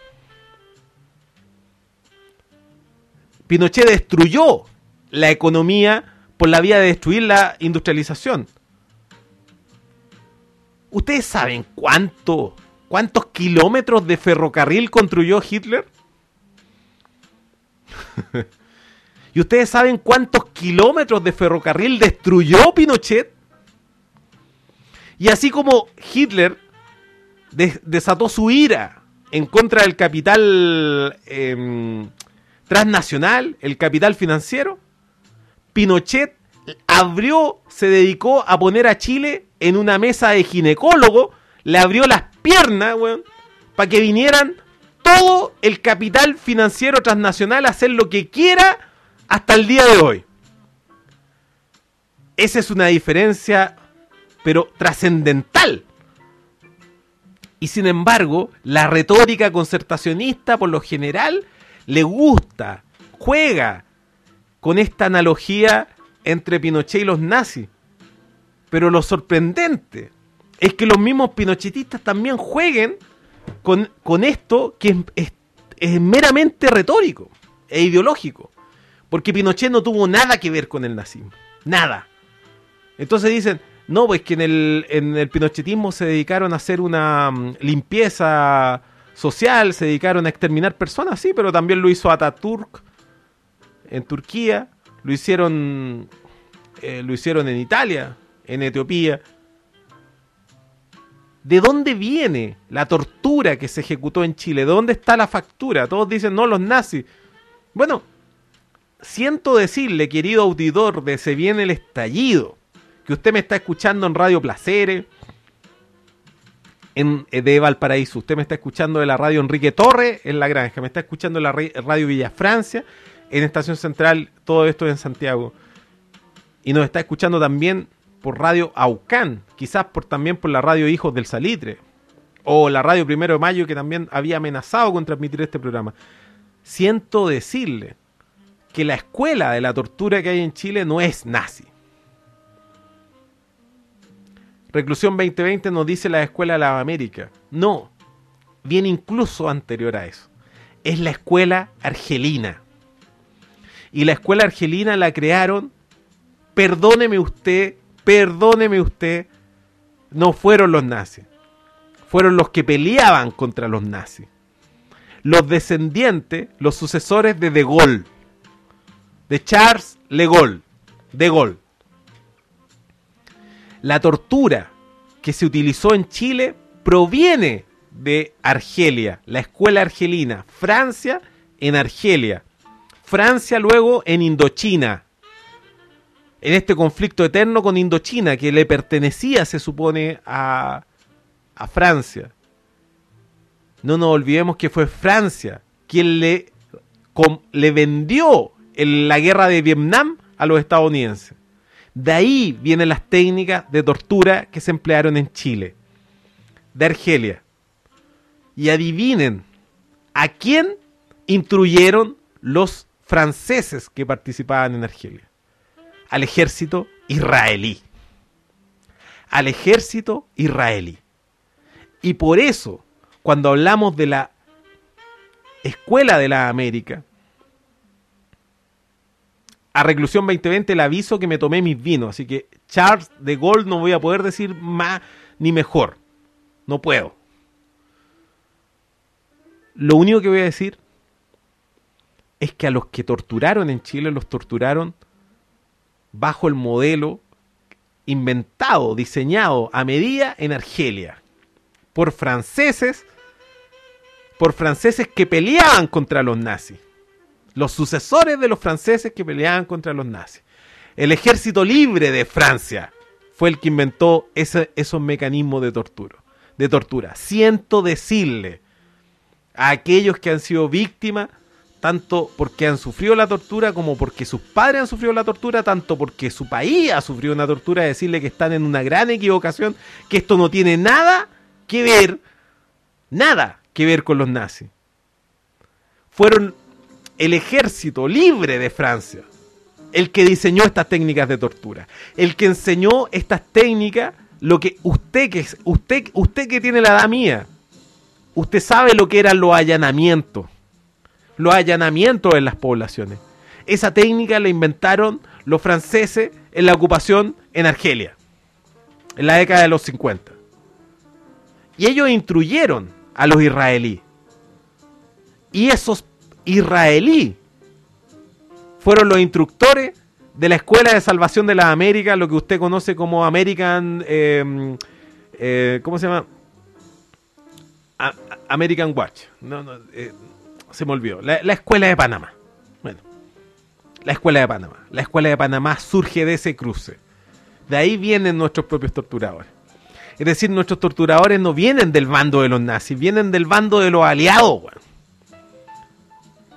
Pinochet destruyó la economía por la vía de destruir la industrialización. ¿Ustedes saben cuánto, cuántos kilómetros de ferrocarril construyó Hitler? ¿Y ustedes saben cuántos kilómetros de ferrocarril destruyó Pinochet? Y así como Hitler des- desató su ira en contra del capital eh, transnacional, el capital financiero, Pinochet abrió, se dedicó a poner a Chile en una mesa de ginecólogo, le abrió las piernas, weón, para que vinieran todo el capital financiero transnacional a hacer lo que quiera hasta el día de hoy. Esa es una diferencia, pero trascendental. Y sin embargo, la retórica concertacionista, por lo general, le gusta, juega con esta analogía entre Pinochet y los nazis. Pero lo sorprendente es que los mismos pinochetistas también jueguen con, con esto que es, es, es meramente retórico e ideológico. Porque Pinochet no tuvo nada que ver con el nazismo. Nada. Entonces dicen, no, pues que en el, en el pinochetismo se dedicaron a hacer una um, limpieza social, se dedicaron a exterminar personas, sí, pero también lo hizo Atatürk en Turquía, lo hicieron, eh, lo hicieron en Italia, en Etiopía. ¿De dónde viene la tortura que se ejecutó en Chile? ¿De dónde está la factura? Todos dicen, no, los nazis. Bueno, siento decirle, querido auditor de Se Viene el Estallido, que usted me está escuchando en Radio Placeres, en, de Valparaíso, usted me está escuchando de la radio Enrique Torres en La Granja, me está escuchando en la radio Villa Francia, en Estación Central, todo esto en Santiago, y nos está escuchando también por Radio Aucán, quizás por también por la radio Hijos del Salitre, o la radio Primero de Mayo, que también había amenazado con transmitir este programa. Siento decirle que la escuela de la tortura que hay en Chile no es nazi. Reclusión veinte veinte nos dice la escuela de la América. No, viene incluso anterior a eso. Es la escuela argelina. Y la escuela argelina la crearon, perdóneme usted, perdóneme usted, no fueron los nazis. Fueron los que peleaban contra los nazis. Los descendientes, los sucesores de De Gaulle. De Charles de Gaulle. De Gaulle. La tortura que se utilizó en Chile proviene de Argelia, la escuela argelina. Francia en Argelia. Francia luego en Indochina. En este conflicto eterno con Indochina, que le pertenecía, se supone, a, a Francia. No nos olvidemos que fue Francia quien le, com, le vendió en la guerra de Vietnam a los estadounidenses. De ahí vienen las técnicas de tortura que se emplearon en Chile, de Argelia. Y adivinen, ¿a quién instruyeron los franceses que participaban en Argelia? Al ejército israelí. Al ejército israelí. Y por eso, cuando hablamos de la escuela de la América, a Reclusión veinte veinte le aviso que me tomé mis vinos, así que Charles de Gaulle no voy a poder decir más ni mejor. No puedo. Lo único que voy a decir es que a los que torturaron en Chile los torturaron bajo el modelo inventado, diseñado a medida en Argelia, por franceses, por franceses que peleaban contra los nazis. Los sucesores de los franceses que peleaban contra los nazis. El ejército libre de Francia fue el que inventó ese, esos mecanismos de tortura. De tortura. Siento decirle a aquellos que han sido víctimas, tanto porque han sufrido la tortura como porque sus padres han sufrido la tortura, tanto porque su país ha sufrido una tortura, decirle que están en una gran equivocación, que esto no tiene nada que ver, nada que ver con los nazis. Fueron el ejército libre de Francia el que diseñó estas técnicas de tortura, el que enseñó estas técnicas, lo que usted que usted usted que tiene la edad mía, usted sabe lo que eran los allanamientos, los allanamientos en las poblaciones. Esa técnica la inventaron los franceses en la ocupación en Argelia, en la década de los cincuenta. Y ellos instruyeron a los israelíes. Y esos israelíes fueron los instructores de la Escuela de Salvación de las Américas, lo que usted conoce como American, eh, eh, ¿cómo se llama? A- American Watch. No, no, eh, se me olvidó. La, la Escuela de Panamá. Bueno, la Escuela de Panamá. La Escuela de Panamá surge de ese cruce. De ahí vienen nuestros propios torturadores. Es decir, nuestros torturadores no vienen del bando de los nazis, vienen del bando de los aliados, bueno.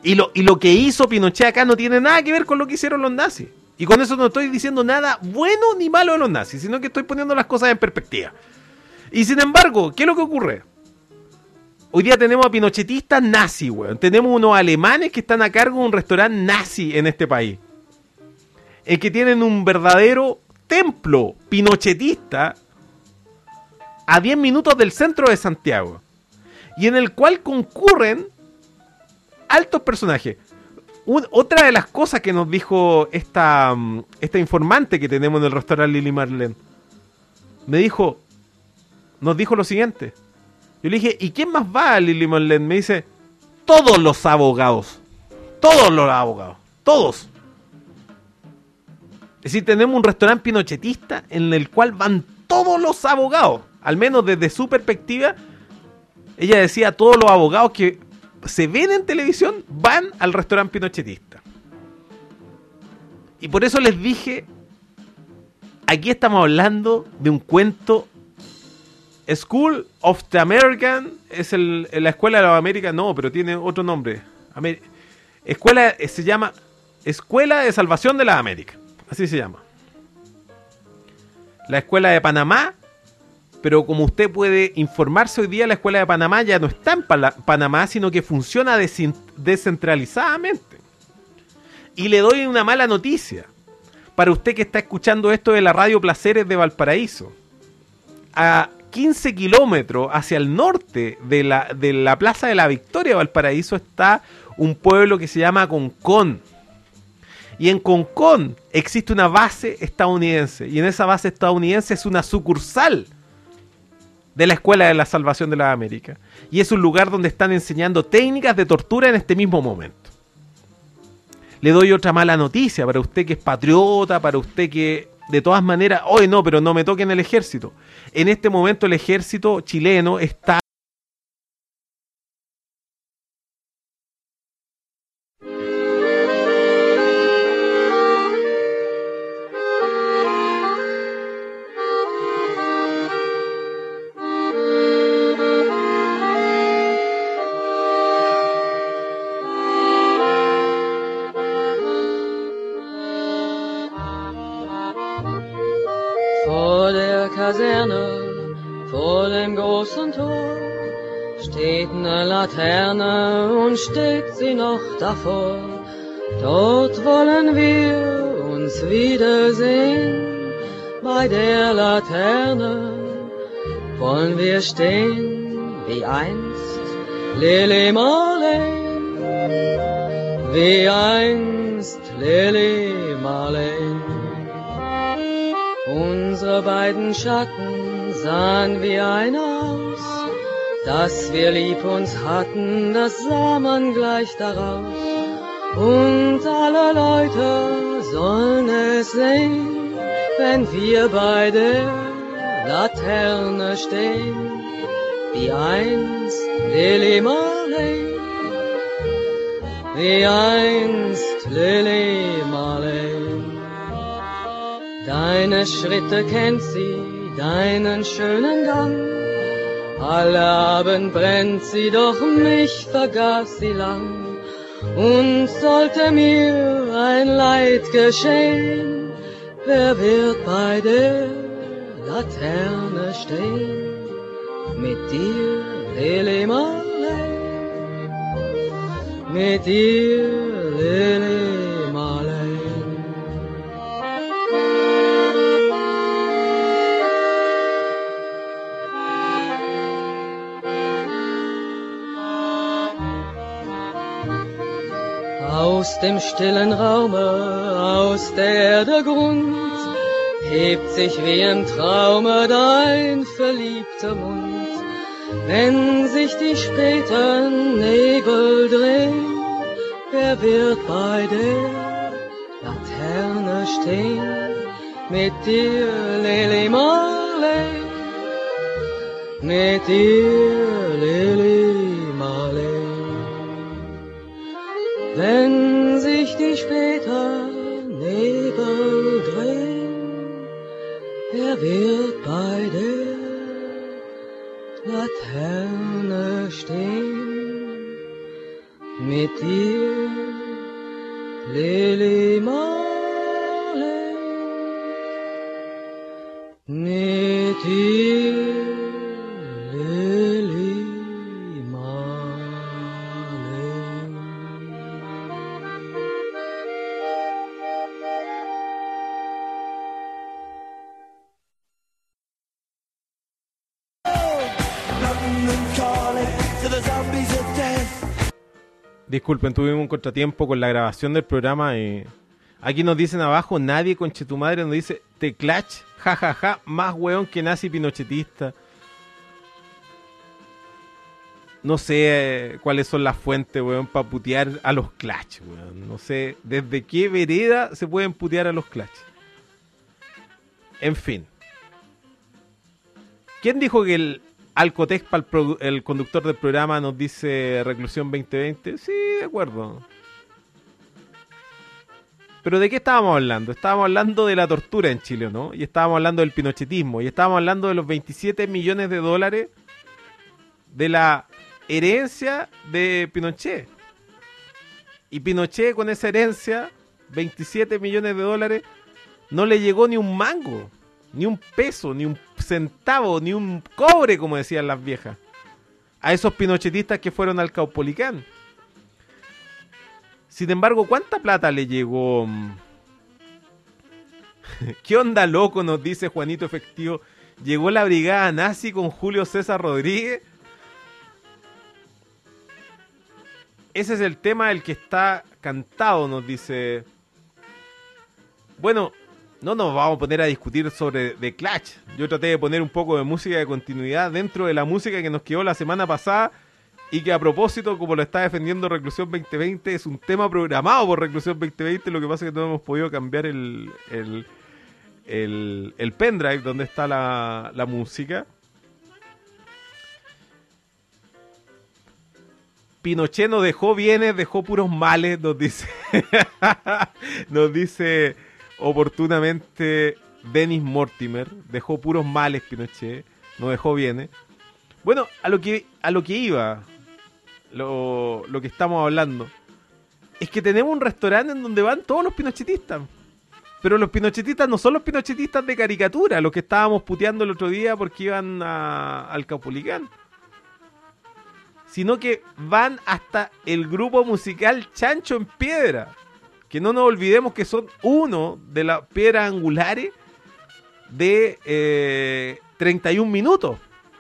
Y lo, y lo que hizo Pinochet acá no tiene nada que ver con lo que hicieron los nazis. Y con eso no estoy diciendo nada bueno ni malo de los nazis, sino que estoy poniendo las cosas en perspectiva. Y sin embargo, ¿qué es lo que ocurre? Hoy día tenemos a pinochetistas nazis, weón. Tenemos unos alemanes que están a cargo de un restaurante nazi en este país. El que tienen un verdadero templo pinochetista a diez minutos del centro de Santiago. Y en el cual concurren altos personajes. Un, otra de las cosas que nos dijo esta, esta informante que tenemos en el restaurante Lili Marlene, me dijo, nos dijo lo siguiente. Yo le dije, ¿y quién más va a Lili Marlene? Me dice, todos los abogados. Todos los abogados. Todos. Es decir, tenemos un restaurante pinochetista en el cual van todos los abogados. Al menos desde su perspectiva, ella decía, todos los abogados que se ven en televisión van al restaurante pinochetista. Y por eso les dije, aquí estamos hablando de un cuento. School of the American es el, la escuela de los Américas, no, pero tiene otro nombre. Amer- escuela se llama Escuela de Salvación de las Américas, así se llama. La escuela de Panamá, pero como usted puede informarse hoy día, la escuela de Panamá ya no está en Pala- Panamá, sino que funciona des- descentralizadamente. Y le doy una mala noticia para usted que está escuchando esto de la Radio Placeres de Valparaíso. A quince kilómetros hacia el norte de la, de la Plaza de la Victoria de Valparaíso está un pueblo que se llama Concón. Y en Concón existe una base estadounidense. Y en esa base estadounidense es una sucursal de la Escuela de la Salvación de las Américas. Y es un lugar donde están enseñando técnicas de tortura en este mismo momento. Le doy otra mala noticia para usted que es patriota, para usted que de todas maneras, hoy no, pero no me toquen el ejército. En este momento el ejército chileno está Vor der Kaserne, vor dem großen Tor, steht eine Laterne und steht sie noch davor. Dort wollen wir uns wiedersehen, bei der Laterne wollen wir stehen, wie einst Lili Marleen, wie einst Lili Marleen. Unsere beiden Schatten sahen wie einer aus, dass wir lieb uns hatten, das sah man gleich daraus. Und alle Leute sollen es sehen, wenn wir bei der Laterne stehen, wie einst Lili Marleen, wie einst Lili Marleen. Deine Schritte kennt sie, deinen schönen Gang. Alle Abend brennt sie, doch mich vergaß sie lang. Und sollte mir ein Leid geschehen, wer wird bei der Laterne stehen? Mit dir, Lili Marleen, mit dir, Lili Marleen. Aus dem stillen Raume, aus der der Grund, hebt sich wie im Traume dein verliebter Mund. Wenn sich die späten Nebel drehen, wer wird bei der Laterne stehen? Mit dir, Lili Marleen, mit dir, Lili Marleen. Wenn sich die späten Nebel drehen, wer wird bei der Laterne stehen? mit dir, Lili Marleen, mit dir, Lili Marleen. Disculpen, tuvimos un contratiempo con la grabación del programa y aquí nos dicen abajo, nadie conchetumadre nos dice Teclach, jajaja, ja, ja, más hueón que nazi pinochetista. No sé eh, cuáles son las fuentes, weón, para putear a los Clash, weón. No sé desde qué vereda se pueden putear a los Clash. En fin. ¿Quién dijo que el Alcotexpa, el, produ- el conductor del programa, nos dice Reclusión veinte veinte? Sí, de acuerdo. Pero ¿de qué estábamos hablando? Estábamos hablando de la tortura en Chile, ¿no? Y estábamos hablando del pinochetismo. Y estábamos hablando de los veintisiete millones de dólares de la herencia de Pinochet. Y Pinochet con esa herencia, veintisiete millones de dólares, no le llegó ni un mango, ni un peso, ni un centavo, ni un cobre, como decían las viejas, a esos pinochetistas que fueron al Caupolicán. Sin embargo, ¿cuánta plata le llegó? ¿Qué onda, loco? Nos dice Juanito Efectivo. ¿Llegó la brigada nazi con Julio César Rodríguez? Ese es el tema del que está cantado, nos dice. Bueno, no nos vamos a poner a discutir sobre The Clash. Yo traté de poner un poco de música de continuidad dentro de la música que nos quedó la semana pasada y que a propósito, como lo está defendiendo Reclusión veinte veinte, es un tema programado por Reclusión veinte veinte. Lo que pasa es que no hemos podido cambiar el, el, el, el pendrive donde está la, la música. Pinochet no dejó bienes, dejó puros males, nos dice. Nos dice oportunamente Dennis Mortimer. Dejó puros males Pinochet, no dejó bienes. Bueno, a lo que, a lo que iba, lo, lo que estamos hablando, es que tenemos un restaurante en donde van todos los pinochetistas. Pero los pinochetistas no son los pinochetistas de caricatura, los que estábamos puteando el otro día porque iban a, al Caupolicán. Sino que van hasta el grupo musical Chancho en Piedra. Que no nos olvidemos que son uno de las piedras angulares de eh, treinta y un minutos.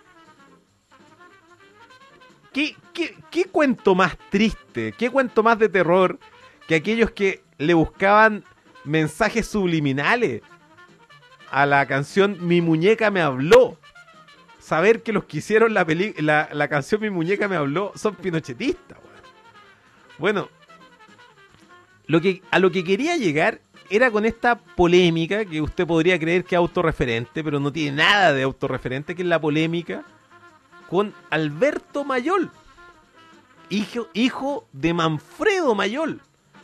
¿Qué, qué, ¿Qué cuento más triste, qué cuento más de terror que aquellos que le buscaban mensajes subliminales a la canción Mi Muñeca Me Habló? Saber que los que hicieron la, peli- la, la canción Mi Muñeca Me Habló son pinochetistas. Bueno, lo que, a lo que quería llegar era con esta polémica que usted podría creer que es autorreferente, pero no tiene nada de autorreferente, que es la polémica con Alberto Mayol, hijo, hijo de Manfredo Mayol,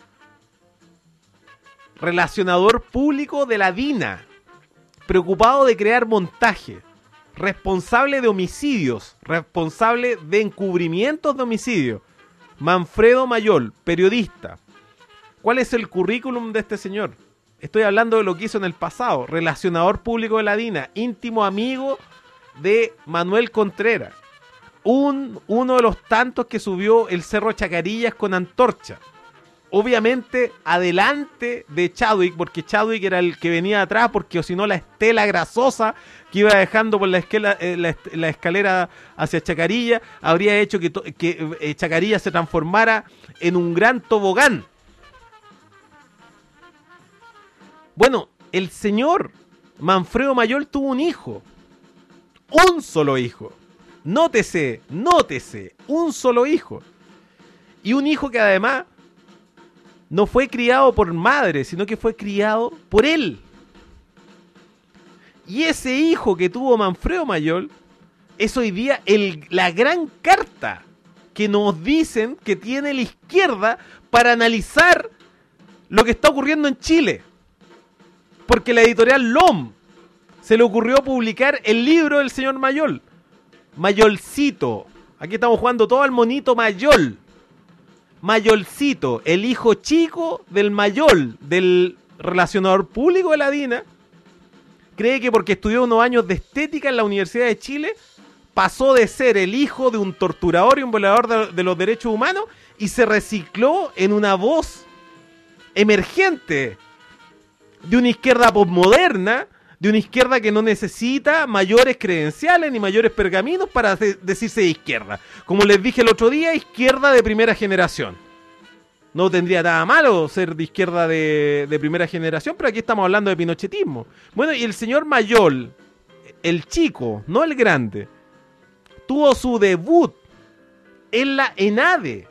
relacionador público de la DINA, preocupado de crear montaje, responsable de homicidios, responsable de encubrimientos de homicidio. Manfredo Mayol, periodista. ¿Cuál es el currículum de este señor? Estoy hablando de lo que hizo en el pasado. Relacionador público de la DINA, íntimo amigo de Manuel Contreras. Un, uno de los tantos que subió el Cerro Chacarillas con antorcha. Obviamente adelante de Chadwick, porque Chadwick era el que venía atrás, porque o si no la estela grasosa que iba dejando por la, esquela, eh, la, la escalera hacia Chacarilla habría hecho que, to, que eh, Chacarilla se transformara en un gran tobogán. Bueno, el señor Manfredo Mayol tuvo un hijo, un solo hijo, nótese, nótese, un solo hijo, y un hijo que además no fue criado por madre, sino que fue criado por él. Y ese hijo que tuvo Manfredo Mayol es hoy día el, la gran carta que nos dicen que tiene la izquierda para analizar lo que está ocurriendo en Chile. Porque la editorial L O M se le ocurrió publicar el libro del señor Mayol, Mayolcito. Aquí estamos jugando todo al monito Mayol. Mayolcito, el hijo chico del Mayol, del relacionador público de la D I N A, cree que porque estudió unos años de estética en la Universidad de Chile, pasó de ser el hijo de un torturador y un violador de, de los derechos humanos y se recicló en una voz emergente de una izquierda posmoderna, de una izquierda que no necesita mayores credenciales ni mayores pergaminos para de- decirse de izquierda. Como les dije el otro día, izquierda de primera generación. No tendría nada malo ser de izquierda de, de primera generación, pero aquí estamos hablando de pinochetismo. Bueno, y el señor Mayol, el chico, no el grande, tuvo su debut en la ENADE,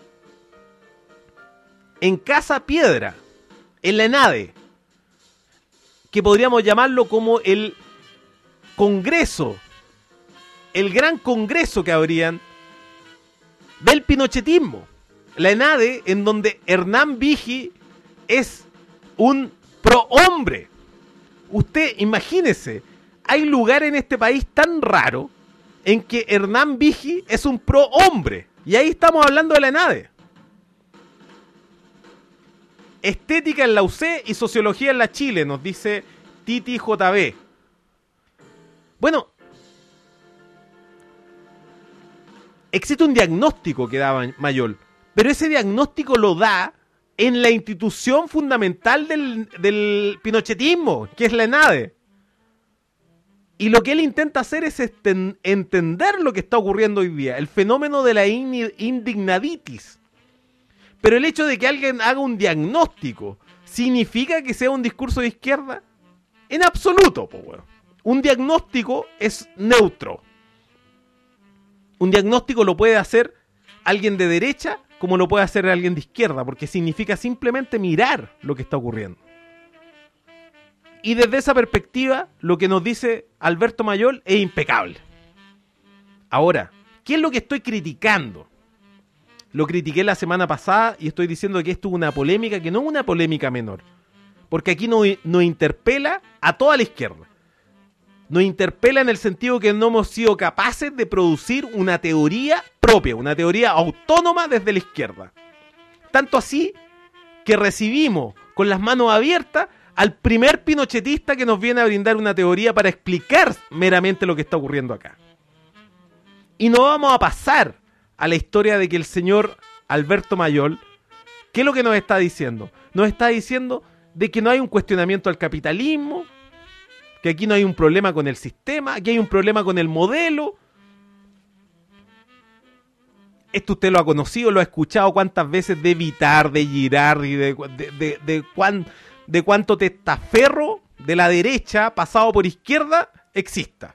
en Casa Piedra, en la ENADE, que podríamos llamarlo como el congreso, el gran congreso que habrían del pinochetismo. La ENADE, en donde Hernán Vigi es un prohombre. Usted imagínese, hay lugar en este país tan raro en que Hernán Vigi es un prohombre. Y ahí estamos hablando de la ENADE. Estética en la U C y sociología en la Chile, nos dice Titi J B. Bueno, existe un diagnóstico que da Mayol, pero ese diagnóstico lo da en la institución fundamental del, del pinochetismo, que es la ENADE. Y lo que él intenta hacer es esten- entender lo que está ocurriendo hoy día, el fenómeno de la in- indignaditis. Pero el hecho de que alguien haga un diagnóstico, ¿significa que sea un discurso de izquierda? En absoluto, po, weón. Un diagnóstico es neutro. Un diagnóstico lo puede hacer alguien de derecha como lo puede hacer alguien de izquierda, porque significa simplemente mirar lo que está ocurriendo. Y desde esa perspectiva, lo que nos dice Alberto Mayol es impecable. Ahora, ¿qué es lo que estoy criticando? Lo critiqué la semana pasada y estoy diciendo que esto es una polémica que no es una polémica menor. Porque aquí nos, nos interpela a toda la izquierda. Nos interpela en el sentido que no hemos sido capaces de producir una teoría propia, una teoría autónoma desde la izquierda. Tanto así que recibimos con las manos abiertas al primer pinochetista que nos viene a brindar una teoría para explicar meramente lo que está ocurriendo acá. Y no vamos a pasar a la historia de que el señor Alberto Mayol, ¿qué es lo que nos está diciendo? Nos está diciendo de que no hay un cuestionamiento al capitalismo, que aquí no hay un problema con el sistema, aquí hay un problema con el modelo. Esto usted lo ha conocido, lo ha escuchado cuántas veces de Vitar, de Girard y de, de, de, de, cuán, de cuánto testaferro de la derecha pasado por izquierda exista.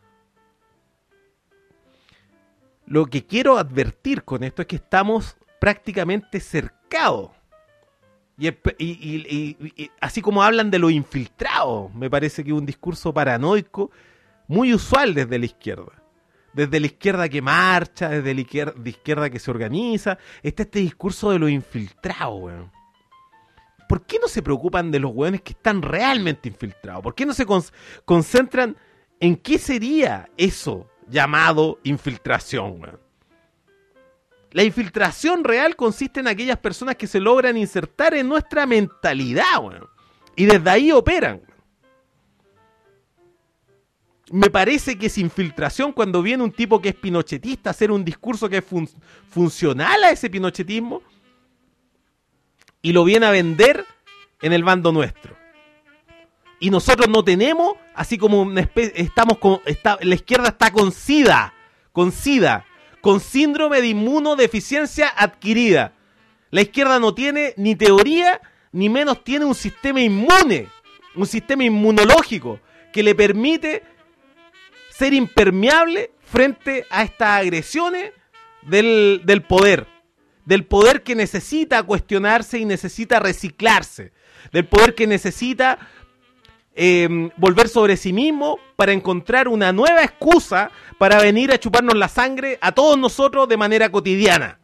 Lo que quiero advertir con esto es que estamos prácticamente cercados. Y, y, y, y, y así como hablan de los infiltrados, me parece que es un discurso paranoico muy usual desde la izquierda. Desde la izquierda que marcha, desde la izquierda, de izquierda que se organiza, está este discurso de los infiltrados, weón. ¿Por qué no se preocupan de los weones que están realmente infiltrados? ¿Por qué no se con- concentran en qué sería eso llamado infiltración, weón? La infiltración real consiste en aquellas personas que se logran insertar en nuestra mentalidad, weón, y desde ahí operan. Me parece que es infiltración cuando viene un tipo que es pinochetista a hacer un discurso que es fun- funcional a ese pinochetismo y lo viene a vender en el bando nuestro. Y nosotros no tenemos, así como una espe- estamos con, está, la izquierda está con SIDA, con SIDA, con síndrome de inmunodeficiencia adquirida. La izquierda no tiene ni teoría, ni menos tiene un sistema inmune, un sistema inmunológico que le permite ser impermeable frente a estas agresiones del, del poder. Del poder que necesita cuestionarse y necesita reciclarse. Del poder que necesita eh, volver sobre sí mismo para encontrar una nueva excusa para venir a chuparnos la sangre a todos nosotros de manera cotidiana.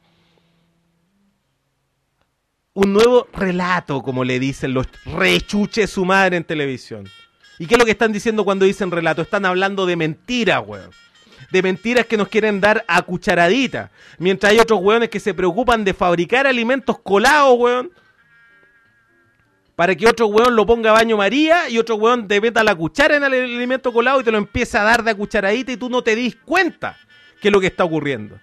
Un nuevo relato, como le dicen los rechuches su madre en televisión. ¿Y qué es lo que están diciendo cuando dicen relato? Están hablando de mentiras, weón. de mentiras que nos quieren dar a cucharadita. Mientras hay otros hueones que se preocupan de fabricar alimentos colados, hueón, para que otro hueón lo ponga a baño María y otro hueón te meta la cuchara en el alimento colado y te lo empieza a dar de a cucharadita y tú no te dis cuenta que es lo que está ocurriendo.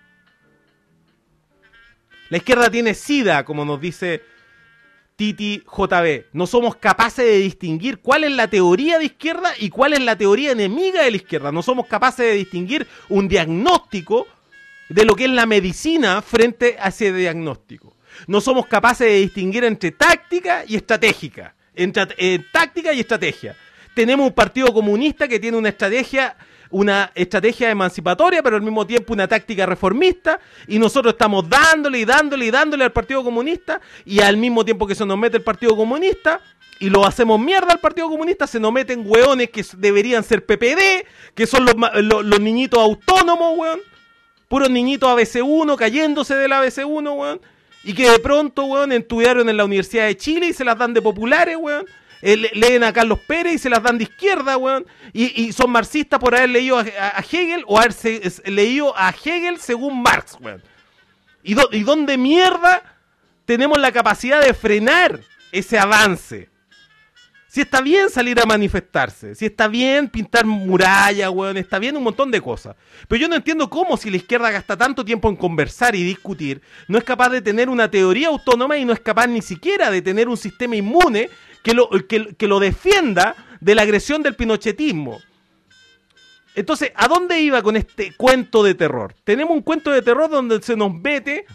La izquierda tiene sida, como nos dice Titi J B. No somos capaces de distinguir cuál es la teoría de izquierda y cuál es la teoría enemiga de la izquierda. No somos capaces de distinguir un diagnóstico de lo que es la medicina frente a ese diagnóstico. No somos capaces de distinguir entre táctica y estratégica. Entre eh, táctica y estrategia. Tenemos un partido comunista que tiene una estrategia, una estrategia emancipatoria, pero al mismo tiempo una táctica reformista, y nosotros estamos dándole y dándole y dándole al Partido Comunista, y al mismo tiempo que se nos mete el Partido Comunista, y lo hacemos mierda al Partido Comunista, se nos meten hueones que deberían ser P P D, que son los, los, los niñitos autónomos, weón. Puros niñitos A B C uno, cayéndose de la A B C uno, weón. Y que de pronto, weón, estudiaron en la Universidad de Chile y se las dan de populares, weón. Eh, le, leen a Carlos Pérez y se las dan de izquierda, weón. Y, y son marxistas por haber leído a, a, a Hegel o haber se, es, leído a Hegel según Marx, weón. ¿Y, do, ¿Y dónde mierda tenemos la capacidad de frenar ese avance? Si está bien salir a manifestarse, si está bien pintar murallas, weón, está bien un montón de cosas. Pero yo no entiendo cómo, si la izquierda gasta tanto tiempo en conversar y discutir, no es capaz de tener una teoría autónoma y no es capaz ni siquiera de tener un sistema inmune que lo, que, que lo defienda de la agresión del pinochetismo. Entonces, ¿a dónde iba con este cuento de terror? Tenemos un cuento de terror donde se nos mete...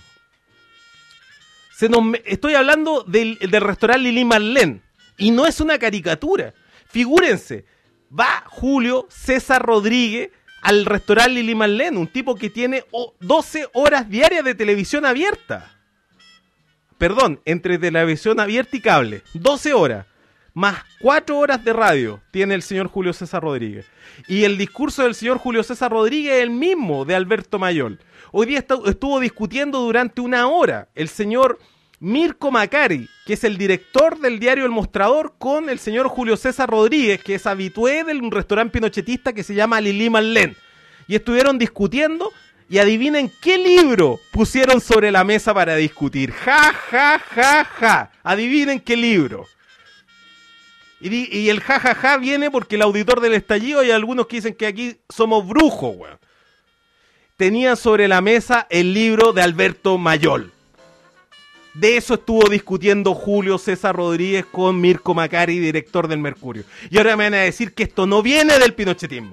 Se nos, estoy hablando del, del restaurante Lili Marlene. Y no es una caricatura. Figúrense, va Julio César Rodríguez al restaurante Lili Marlene, un tipo que tiene doce horas diarias de televisión abierta. Perdón, entre televisión abierta y cable. doce horas. Más cuatro horas de radio tiene el señor Julio César Rodríguez. Y el discurso del señor Julio César Rodríguez es el mismo de Alberto Mayol. Hoy día estuvo discutiendo durante una hora el señor Mirko Macari, que es el director del diario El Mostrador, con el señor Julio César Rodríguez, que es habitué de un restaurante pinochetista que se llama Lili Marlene. Y estuvieron discutiendo, y adivinen qué libro pusieron sobre la mesa para discutir. Ja, ja, ja, ja. Adivinen qué libro. Y, y el ja, ja, ja viene porque el auditor del estallido, hay algunos que dicen que aquí somos brujos, weón. Tenían sobre la mesa el libro de Alberto Mayol. De eso estuvo discutiendo Julio César Rodríguez con Mirko Macari, director del Mercurio. Y ahora me van a decir que esto no viene del pinochetismo.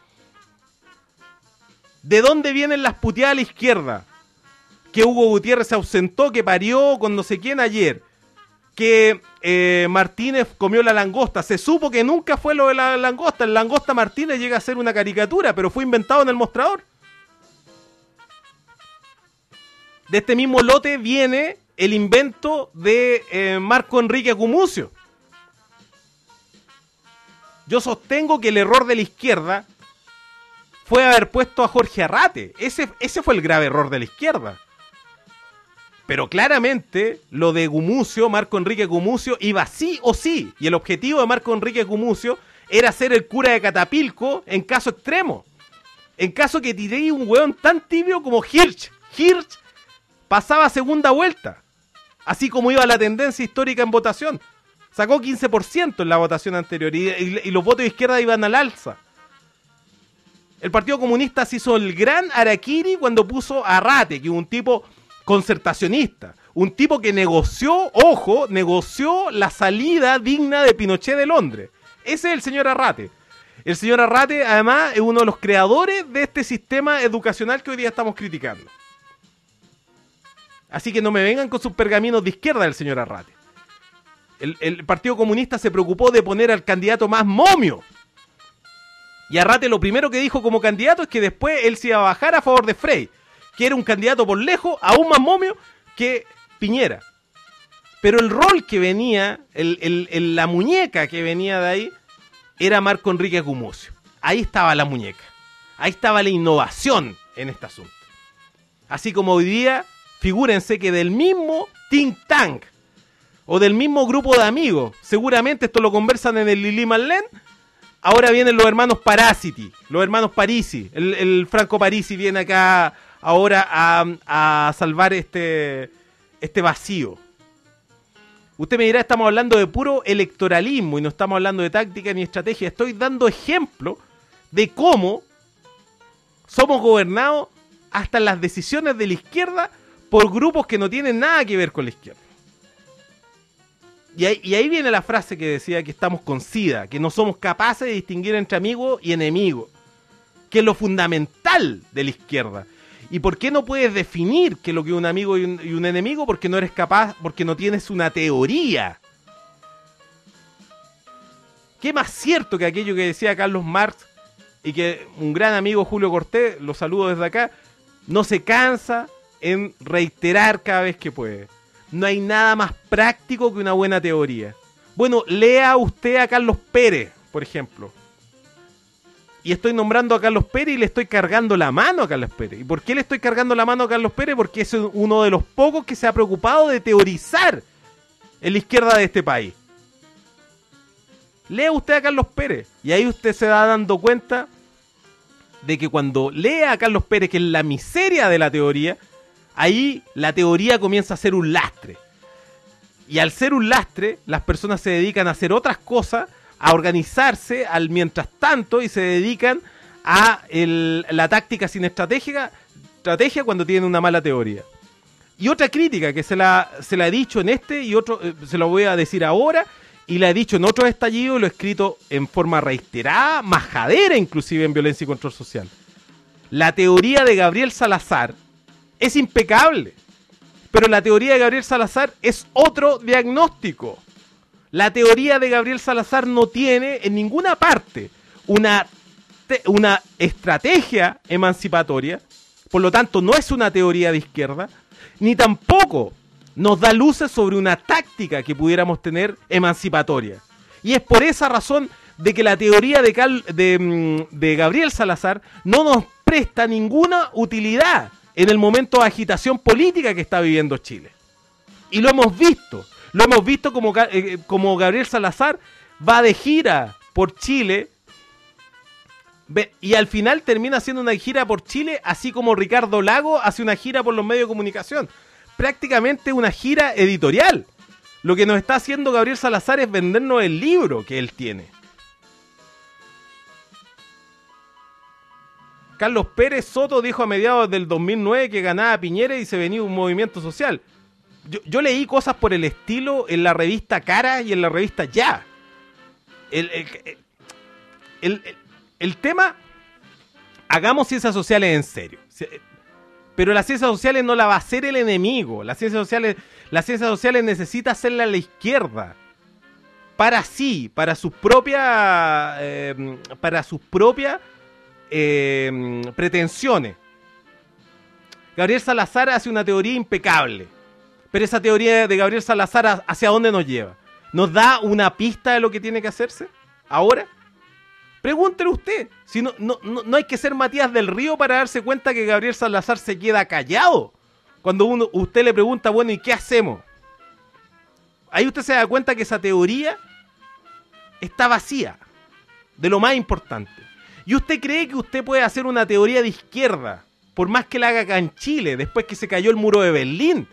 ¿De dónde vienen las puteadas a la izquierda? Que Hugo Gutiérrez se ausentó, que parió con no sé quién ayer. Que eh, Martínez comió la langosta. Se supo que nunca fue lo de la langosta. El langosta Martínez llega a ser una caricatura, pero fue inventado en El Mostrador. De este mismo lote viene el invento de eh, Marco Enrique Gumucio. Yo sostengo que el error de la izquierda fue haber puesto a Jorge Arrate. Ese, ese fue el grave error de la izquierda. Pero claramente lo de Gumucio, Marco Enrique Gumucio, iba sí o sí. Y el objetivo de Marco Enrique Gumucio era ser el cura de Catapilco en caso extremo. En caso que tiré un hueón tan tibio como Hirsch. Hirsch pasaba a segunda vuelta. Así como iba la tendencia histórica en votación. Sacó quince por ciento en la votación anterior y, y, y los votos de izquierda iban al alza. El Partido Comunista se hizo el gran harakiri cuando puso a Arrate, que es un tipo concertacionista. Un tipo que negoció, ojo, negoció la salida digna de Pinochet de Londres. Ese es el señor Arrate. El señor Arrate, además, es uno de los creadores de este sistema educacional que hoy día estamos criticando. Así que no me vengan con sus pergaminos de izquierda del señor Arrate. El, el Partido Comunista se preocupó de poner al candidato más momio. Y Arrate lo primero que dijo como candidato es que después él se iba a bajar a favor de Frey, que era un candidato por lejos, aún más momio que Piñera. Pero el rol que venía, el, el, el, la muñeca que venía de ahí, era Marco Enrique Gumucio. Ahí estaba la muñeca. Ahí estaba la innovación en este asunto. Así como hoy día... Figúrense que del mismo think tank o del mismo grupo de amigos, seguramente esto lo conversan en el Lili Marlene, ahora vienen los hermanos Parasiti, los hermanos Parisi, el, el Franco Parisi viene acá ahora a, a salvar este, este vacío. Usted me dirá, estamos hablando de puro electoralismo y no estamos hablando de táctica ni estrategia. Estoy dando ejemplo de cómo somos gobernados hasta en las decisiones de la izquierda por grupos que no tienen nada que ver con la izquierda. Y ahí, y ahí viene la frase que decía que estamos con SIDA, que no somos capaces de distinguir entre amigo y enemigo, que es lo fundamental de la izquierda. ¿Y por qué no puedes definir qué es lo que es un amigo y un, y un enemigo? Porque no eres capaz, porque no tienes una teoría. ¿Qué más cierto que aquello que decía Carlos Marx y que un gran amigo Julio Cortés, lo saludo desde acá, no se cansa en reiterar cada vez que puede? No hay nada más práctico que una buena teoría. Bueno, lea usted a Carlos Pérez, por ejemplo. Y estoy nombrando a Carlos Pérez y le estoy cargando la mano a Carlos Pérez. ¿Y por qué le estoy cargando la mano a Carlos Pérez? Porque es uno de los pocos que se ha preocupado de teorizar en la izquierda de este país. Lea usted a Carlos Pérez y ahí usted se va dando cuenta de que cuando lea a Carlos Pérez, que es la miseria de la teoría, ahí la teoría comienza a ser un lastre. Y al ser un lastre, las personas se dedican a hacer otras cosas, a organizarse al mientras tanto y se dedican a el, la táctica sin estrategia, estrategia cuando tienen una mala teoría. Y otra crítica que se la, se la he dicho en este y otro, eh, se lo voy a decir ahora, y la he dicho en otros estallidos, lo he escrito en forma reiterada, majadera inclusive en Violencia y Control Social. La teoría de Gabriel Salazar es impecable, pero la teoría de Gabriel Salazar es otro diagnóstico. La teoría de Gabriel Salazar no tiene en ninguna parte una, te, una estrategia emancipatoria, por lo tanto no es una teoría de izquierda, ni tampoco nos da luces sobre una táctica que pudiéramos tener emancipatoria. Y es por esa razón de que la teoría de, Cal, de, de Gabriel Salazar no nos presta ninguna utilidad en el momento de agitación política que está viviendo Chile. Y lo hemos visto. Lo hemos visto como, eh, como Gabriel Salazar va de gira por Chile ve, y al final termina haciendo una gira por Chile, así como Ricardo Lago hace una gira por los medios de comunicación. Prácticamente una gira editorial. Lo que nos está haciendo Gabriel Salazar es vendernos el libro que él tiene. Carlos Pérez Soto dijo a mediados del dos mil nueve que ganaba Piñera y se venía un movimiento social. Yo, yo leí cosas por el estilo en la revista Cara y en la revista Ya. El, el, el, el, el tema, hagamos ciencias sociales en serio. Pero las ciencias sociales no la va a hacer el enemigo. Las ciencias sociales, las ciencias sociales necesita hacerla a la izquierda. Para sí, para sus propias, eh, para sus propias eh, pretensiones. Gabriel Salazar hace una teoría impecable. Pero esa teoría de Gabriel Salazar, ¿hacia dónde nos lleva? ¿Nos da una pista de lo que tiene que hacerse ahora? Pregúntele usted. Si no, no, no, no hay que ser Matías del Río para darse cuenta que Gabriel Salazar se queda callado. Cuando uno, usted le pregunta, bueno, ¿y qué hacemos? Ahí usted se da cuenta que esa teoría está vacía de lo más importante. ¿Y usted cree que usted puede hacer una teoría de izquierda, por más que la haga acá en Chile, después que se cayó el muro de Berlín?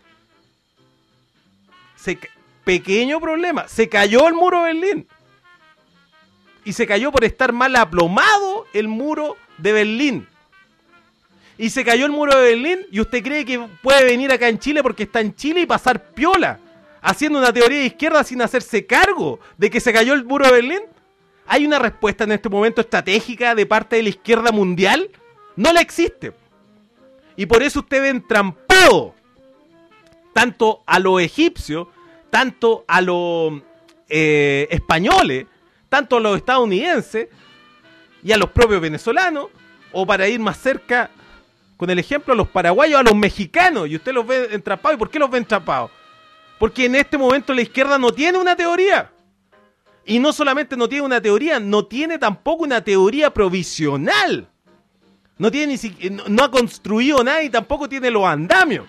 Se, pequeño problema, se cayó el muro de Berlín. Y se cayó por estar mal aplomado el muro de Berlín. Y se cayó el muro de Berlín y usted cree que puede venir acá en Chile porque está en Chile y pasar piola, haciendo una teoría de izquierda sin hacerse cargo de que se cayó el muro de Berlín. ¿Hay una respuesta en este momento estratégica de parte de la izquierda mundial? No la existe. Y por eso usted ve entrampado tanto a los egipcios, tanto a los eh, españoles, tanto a los estadounidenses y a los propios venezolanos, o para ir más cerca con el ejemplo, a los paraguayos, a los mexicanos, y usted los ve entrampados. ¿Y por qué los ve entrampados? Porque en este momento la izquierda no tiene una teoría. Y no solamente no tiene una teoría, no tiene tampoco una teoría provisional. No tiene ni siquiera, no, no ha construido nada y tampoco tiene los andamios.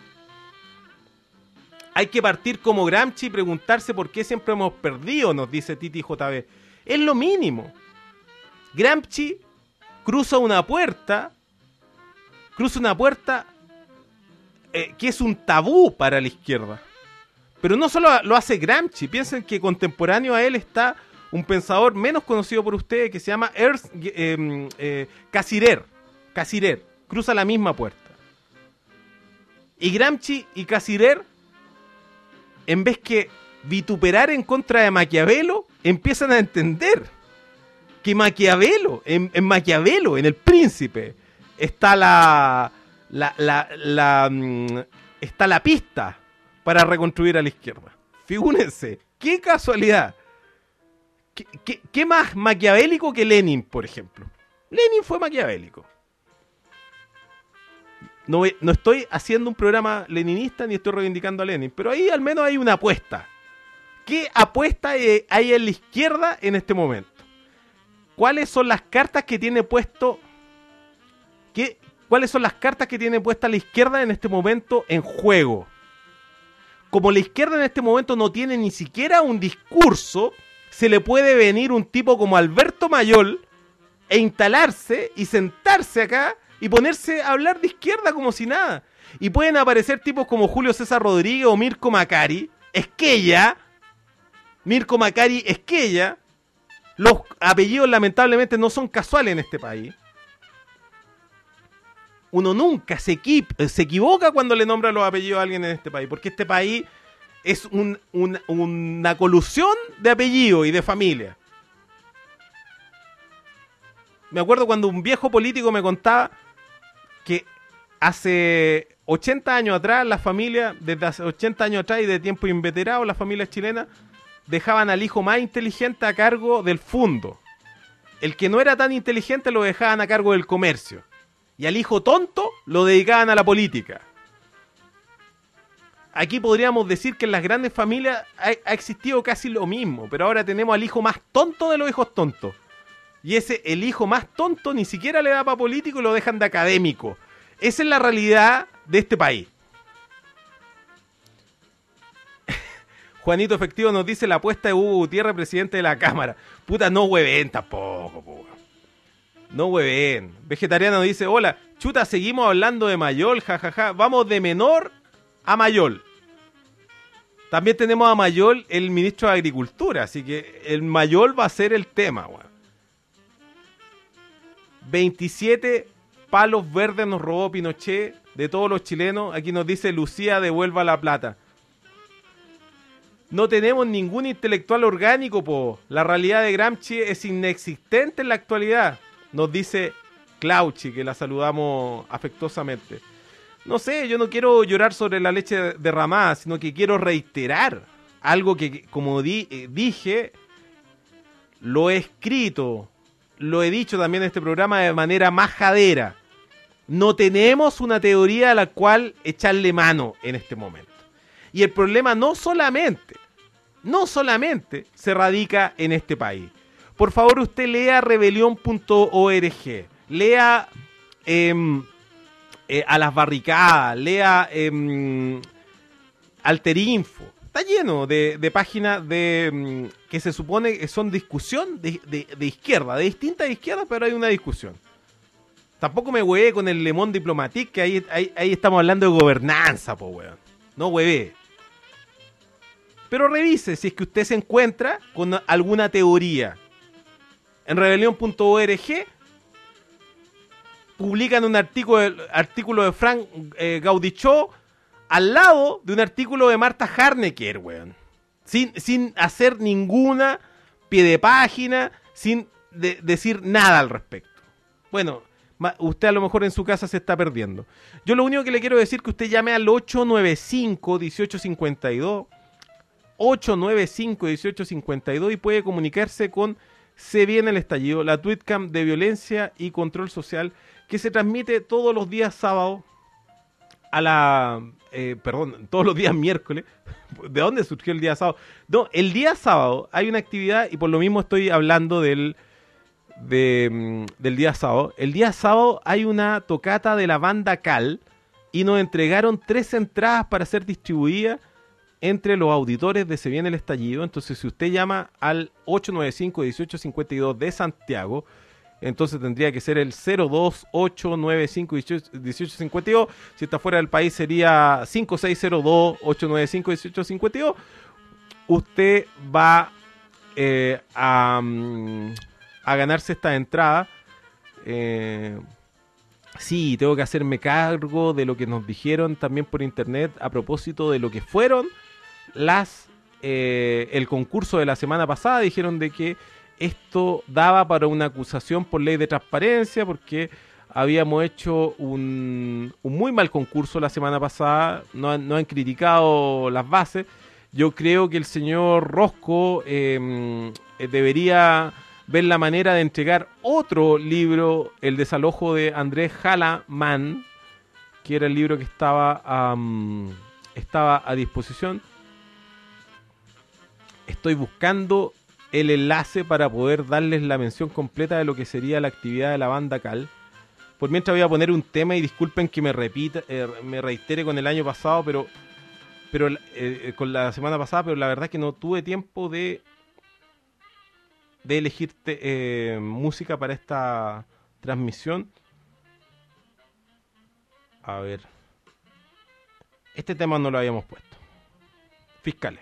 Hay que partir como Gramsci y preguntarse por qué siempre hemos perdido, nos dice Titi J B. Es lo mínimo. Gramsci cruza una puerta, cruza una puerta eh, que es un tabú para la izquierda. Pero no solo lo hace Gramsci, piensen que contemporáneo a él está un pensador menos conocido por ustedes que se llama Ernst eh, eh, Cassirer. Cassirer, cruza la misma puerta. Y Gramsci y Cassirer, en vez que vituperar en contra de Maquiavelo, empiezan a entender que Maquiavelo, en, en Maquiavelo, en El Príncipe, está la, la, la, la, la está la pista para reconstruir a la izquierda. Figúrense, qué casualidad. ¿Qué, qué, qué más maquiavélico que Lenin, por ejemplo? Lenin fue maquiavélico. No, no estoy haciendo un programa leninista ni estoy reivindicando a Lenin, pero ahí al menos hay una apuesta. ¿Qué apuesta hay en la izquierda en este momento? ¿Cuáles son las cartas que tiene puesto? ¿Qué, ¿Cuáles son las cartas que tiene puesta la izquierda en este momento en juego? Como la izquierda en este momento no tiene ni siquiera un discurso, se le puede venir un tipo como Alberto Mayol e instalarse y sentarse acá y ponerse a hablar de izquierda como si nada. Y pueden aparecer tipos como Julio César Rodríguez o Mirko Macari, Esquella, Mirko Macari, Esquella. Los apellidos lamentablemente no son casuales en este país. Uno nunca se, equi- se equivoca cuando le nombra los apellidos a alguien en este país, porque este país es un, un, una colusión de apellidos y de familia. Me acuerdo cuando un viejo político me contaba que hace ochenta años atrás las familias, desde hace ochenta años atrás y de tiempo inveterado, las familias chilenas dejaban al hijo más inteligente a cargo del fundo. El que no era tan inteligente lo dejaban a cargo del comercio. Y al hijo tonto lo dedicaban a la política. Aquí podríamos decir que en las grandes familias ha, ha existido casi lo mismo, pero ahora tenemos al hijo más tonto de los hijos tontos. Y ese, el hijo más tonto, ni siquiera le da para político y lo dejan de académico. Esa es la realidad de este país. Juanito Efectivo nos dice la apuesta de Hugo Gutiérrez, presidente de la Cámara. Puta, no hueven tampoco, po. No hueven. Vegetariano dice, hola, chuta, seguimos hablando de Mayol, jajaja. Ja, ja. Vamos de menor a Mayol. También tenemos a Mayol, el ministro de Agricultura, así que el Mayol va a ser el tema, weón. veintisiete palos verdes nos robó Pinochet de todos los chilenos. Aquí nos dice Lucía, devuelva la plata. No tenemos ningún intelectual orgánico, po. La realidad de Gramsci es inexistente en la actualidad. Nos dice Clauchi, que la saludamos afectuosamente. No sé, yo no quiero llorar sobre la leche derramada, sino que quiero reiterar algo que, como di, eh, dije, lo he escrito, lo he dicho también en este programa de manera majadera. No tenemos una teoría a la cual echarle mano en este momento. Y el problema no solamente, no solamente se radica en este país. Por favor, usted lea rebelión punto org, lea eh, eh, A las Barricadas, lea eh, Alterinfo. Está lleno de, de páginas de que se supone que son discusión de, de, de izquierda, de distintas izquierdas, pero hay una discusión. Tampoco me huevé con el Le Monde Diplomatique, que ahí, ahí, ahí estamos hablando de gobernanza, po, weón. No huevé. Pero revise si es que usted se encuentra con alguna teoría. En rebelión punto org publican un artículo, artículo de Frank eh, Gaudichot al lado de un artículo de Marta Harnecker, weón. Sin, sin hacer ninguna pie de página, sin de, decir nada al respecto. Bueno, usted a lo mejor en su casa se está perdiendo. Yo lo único que le quiero decir es que usted llame al ocho nueve cinco, uno ocho cinco dos, ocho nueve cinco, uno ocho cinco dos y puede comunicarse con Se Viene el Estallido, la tweetcam de violencia y control social que se transmite todos los días sábado a la... Eh, perdón, todos los días miércoles. ¿De dónde surgió el día sábado? No, el día sábado hay una actividad y por lo mismo estoy hablando del, de, del día sábado. El día sábado hay una tocata de la banda Cal y nos entregaron tres entradas para ser distribuidas entre los auditores de Se Viene el Estallido. Entonces, si usted llama al ocho nueve cinco, uno ocho cinco dos de Santiago, entonces tendría que ser el cero dos ocho nueve cinco uno ocho cinco dos. Si está fuera del país sería cinco seis cero dos ocho nueve cinco uno ocho cinco dos. Usted va eh, a, mm, a ganarse esta entrada. Eh, sí, tengo que hacerme cargo de lo que nos dijeron también por internet a propósito de lo que fueron las eh, el concurso de la semana pasada. Dijeron de que esto daba para una acusación por ley de transparencia, porque habíamos hecho un, un muy mal concurso la semana pasada. No han, no han criticado las bases. Yo creo que el señor Rosco eh, debería ver la manera de entregar otro libro, El desalojo de Andrés Halaman, que era el libro que estaba, um, estaba a disposición. Estoy buscando el enlace para poder darles la mención completa de lo que sería la actividad de la banda Cal. Por mientras voy a poner un tema y disculpen que me repita, eh, me reitere con el año pasado, pero, pero eh, con la semana pasada, pero la verdad es que no tuve tiempo de de elegir te, eh, música para esta transmisión. A ver, este tema no lo habíamos puesto. Fiscales.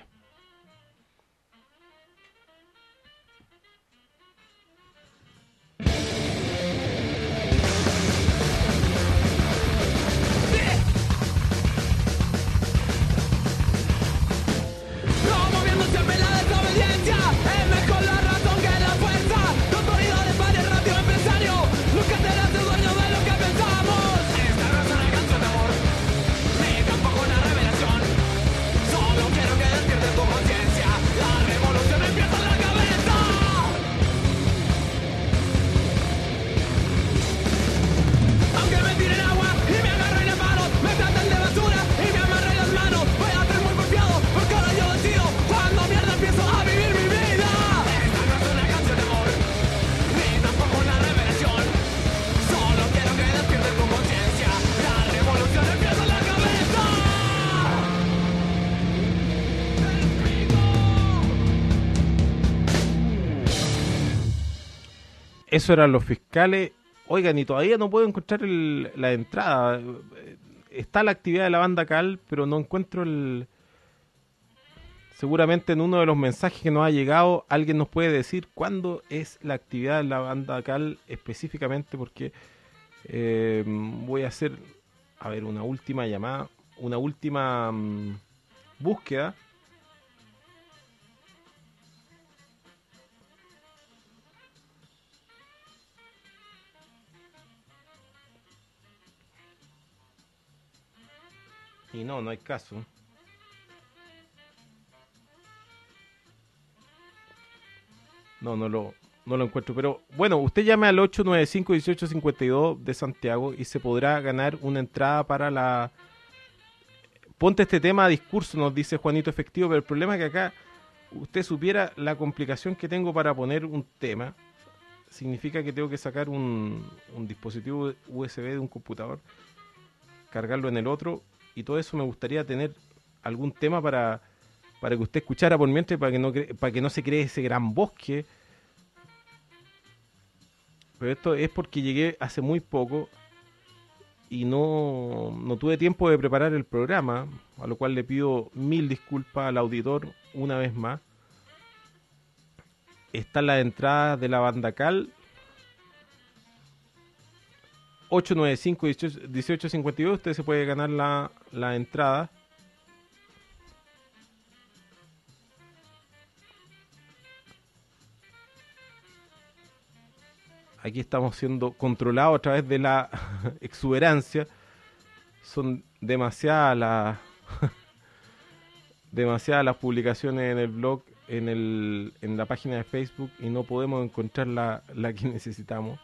Eso eran los fiscales. Oigan, y todavía no puedo encontrar el, la entrada. Está la actividad de la banda Cal, pero no encuentro el... Seguramente en uno de los mensajes que nos ha llegado alguien nos puede decir cuándo es la actividad de la banda Cal específicamente, porque eh, voy a hacer, a ver, una última llamada, una última um, búsqueda. Y no, no hay caso. No, no lo, no lo encuentro. Pero bueno, usted llame al ocho nueve cinco, uno ocho cinco dos de Santiago y se podrá ganar una entrada para la... Ponte este tema a discurso, nos dice Juanito Efectivo, pero el problema es que acá usted supiera la complicación que tengo para poner un tema. Significa que tengo que sacar un, un dispositivo U S B de un computador, cargarlo en el otro, y todo eso me gustaría tener algún tema para, para que usted escuchara por mientras, para que no cre- para que no se cree ese gran bosque. Pero esto es porque llegué hace muy poco y no, no tuve tiempo de preparar el programa, a lo cual le pido mil disculpas al auditor una vez más. Están las entradas de la banda Cal. ocho nueve cinco, uno ocho cinco dos. Usted se puede ganar la, la entrada. Aquí estamos siendo controlados a través de la exuberancia. Son demasiadas las demasiadas las publicaciones en el blog, en el en la página de Facebook, y no podemos encontrar la, la que necesitamos.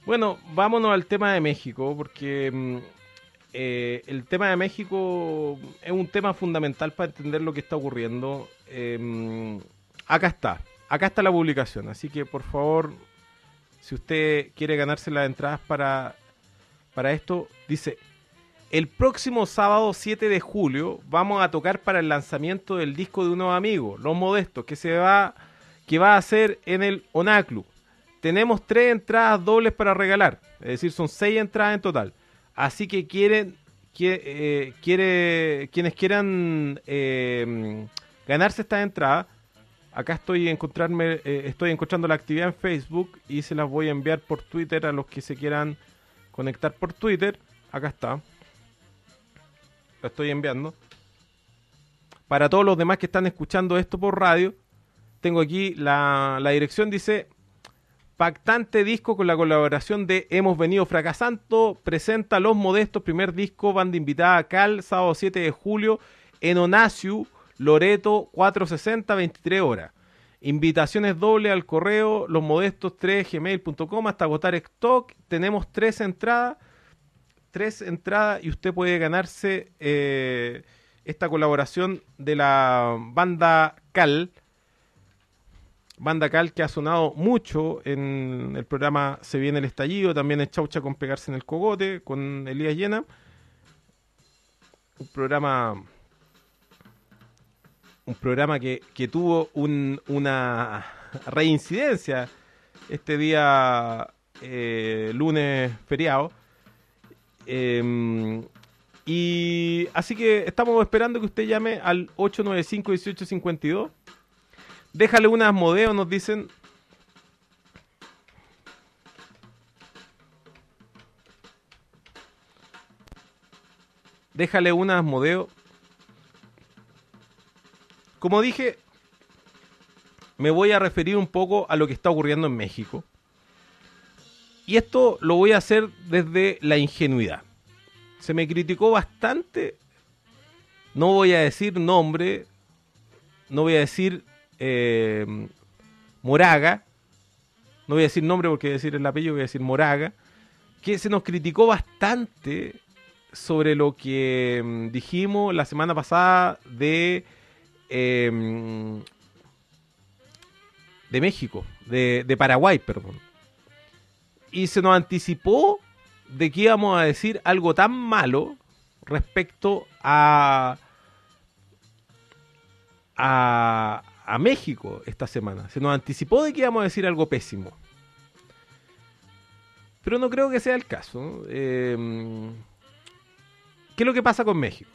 Bueno, vámonos al tema de México, porque mm, eh, el tema de México es un tema fundamental para entender lo que está ocurriendo. Eh, acá está, acá está la publicación, así que por favor, si usted quiere ganarse las entradas para, para esto, dice: el próximo sábado siete de julio vamos a tocar para el lanzamiento del disco de unos amigos, Los Modestos, que se va, que va a hacer en el Onaclu. Tenemos tres entradas dobles para regalar, es decir, son seis entradas en total. Así que quieren, que, eh, quiere, quienes quieran eh, ganarse estas entradas, acá estoy, encontrarme, eh, estoy encontrando la actividad en Facebook y se las voy a enviar por Twitter a los que se quieran conectar por Twitter. Acá está. Lo estoy enviando. Para todos los demás que están escuchando esto por radio, tengo aquí la, la dirección, dice: Pactante disco con la colaboración de Hemos Venido Fracasando, presenta Los Modestos, primer disco, banda invitada Cal, sábado siete de julio, en Onaciu, Loreto, cuatrocientos sesenta, veintitrés horas. Invitaciones doble al correo, losmodestos tres gmail punto com, hasta agotar stock. Tenemos tres entradas, tres entradas y usted puede ganarse eh, esta colaboración de la banda Cal, Banda Cal, que ha sonado mucho en el programa Se Viene el Estallido, también en Chaucha con Pegarse en el Cogote, con Elías Llena. Un programa un programa que, que tuvo un, una reincidencia este día eh, lunes feriado. Eh, y así que estamos esperando que usted llame al ocho nueve cinco, dieciocho cincuenta y dos. Déjale unas modeos, nos dicen. Déjale unas modeos. Como dije, me voy a referir un poco a lo que está ocurriendo en México. Y esto lo voy a hacer desde la ingenuidad. Se me criticó bastante. No voy a decir nombre. No voy a decir Eh, Moraga, no voy a decir nombre porque voy a decir el apellido, voy a decir Moraga, que se nos criticó bastante sobre lo que um, dijimos la semana pasada de eh, de México, de, de Paraguay, perdón, y se nos anticipó de que íbamos a decir algo tan malo respecto a a a México esta semana. Se nos anticipó de que íbamos a decir algo pésimo. Pero no creo que sea el caso. Eh, ¿Qué es lo que pasa con México?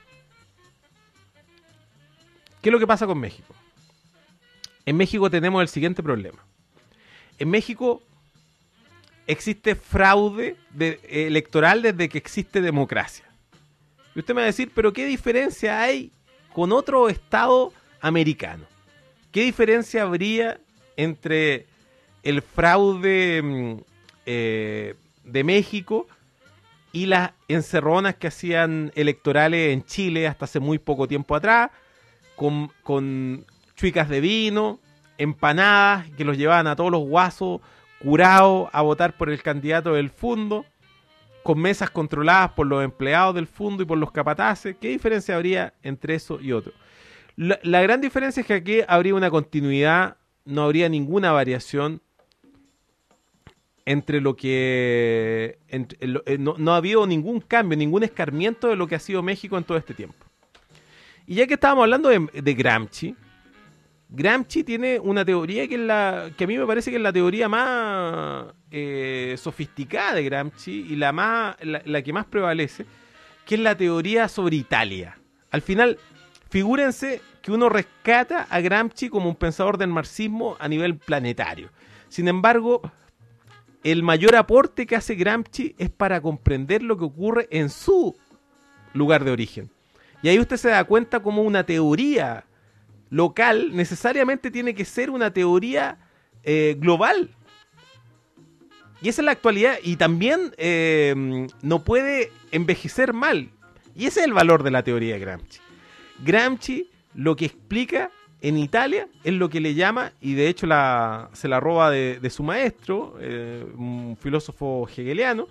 ¿Qué es lo que pasa con México? En México tenemos el siguiente problema. En México existe fraude de, eh, electoral desde que existe democracia. Y usted me va a decir, ¿pero qué diferencia hay con otro estado americano? ¿Qué diferencia habría entre el fraude eh, de México y las encerronas que hacían electorales en Chile hasta hace muy poco tiempo atrás, con, con chuicas de vino, empanadas que los llevaban a todos los guasos curados a votar por el candidato del fondo, con mesas controladas por los empleados del fondo y por los capataces? ¿Qué diferencia habría entre eso y otro? La, la gran diferencia es que aquí habría una continuidad, no habría ninguna variación entre lo que... Entre, lo, eh, no, no ha habido ningún cambio, ningún escarmiento de lo que ha sido México en todo este tiempo. Y ya que estábamos hablando de, de Gramsci, Gramsci tiene una teoría que, es la, que a mí me parece que es la teoría más eh, sofisticada de Gramsci y la, más, la, la que más prevalece, que es la teoría sobre Italia. Al final... Figúrense que uno rescata a Gramsci como un pensador del marxismo a nivel planetario. Sin embargo, el mayor aporte que hace Gramsci es para comprender lo que ocurre en su lugar de origen. Y ahí usted se da cuenta como una teoría local necesariamente tiene que ser una teoría eh, global. Y esa es la actualidad. Y también eh, no puede envejecer mal. Y ese es el valor de la teoría de Gramsci. Gramsci lo que explica en Italia es lo que le llama, y de hecho la, se la roba de, de su maestro, eh, un filósofo hegeliano,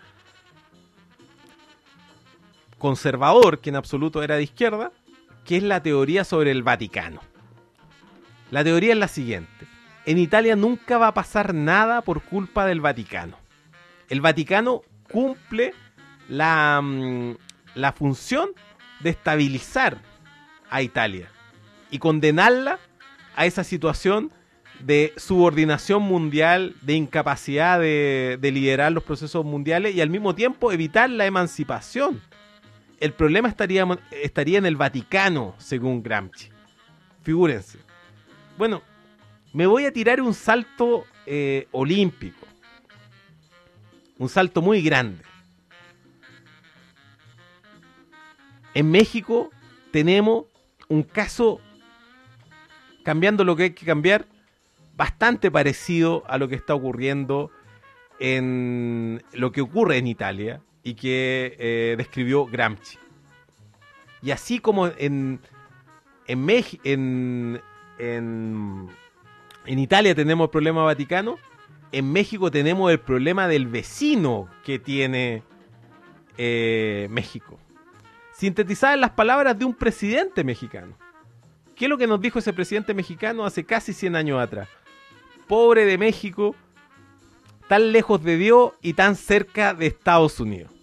conservador, que en absoluto era de izquierda, que es la teoría sobre el Vaticano. La teoría es la siguiente: en Italia nunca va a pasar nada por culpa del Vaticano. El Vaticano cumple la, la función de estabilizar a Italia y condenarla a esa situación de subordinación mundial, de incapacidad de, de liderar los procesos mundiales y al mismo tiempo evitar la emancipación. El problema estaría, estaría en el Vaticano, según Gramsci. Figúrense. Bueno, me voy a tirar un salto eh, olímpico. Un salto muy grande. En México tenemos un caso, cambiando lo que hay que cambiar, bastante parecido a lo que está ocurriendo en lo que ocurre en Italia y que eh, describió Gramsci. Y así como en en, Mex- en, en en Italia tenemos el problema Vaticano, en México tenemos el problema del vecino que tiene eh, México. Sintetizada en las palabras de un presidente mexicano. ¿Qué es lo que nos dijo ese presidente mexicano hace casi cien años atrás? Pobre de México, tan lejos de Dios y tan cerca de Estados Unidos.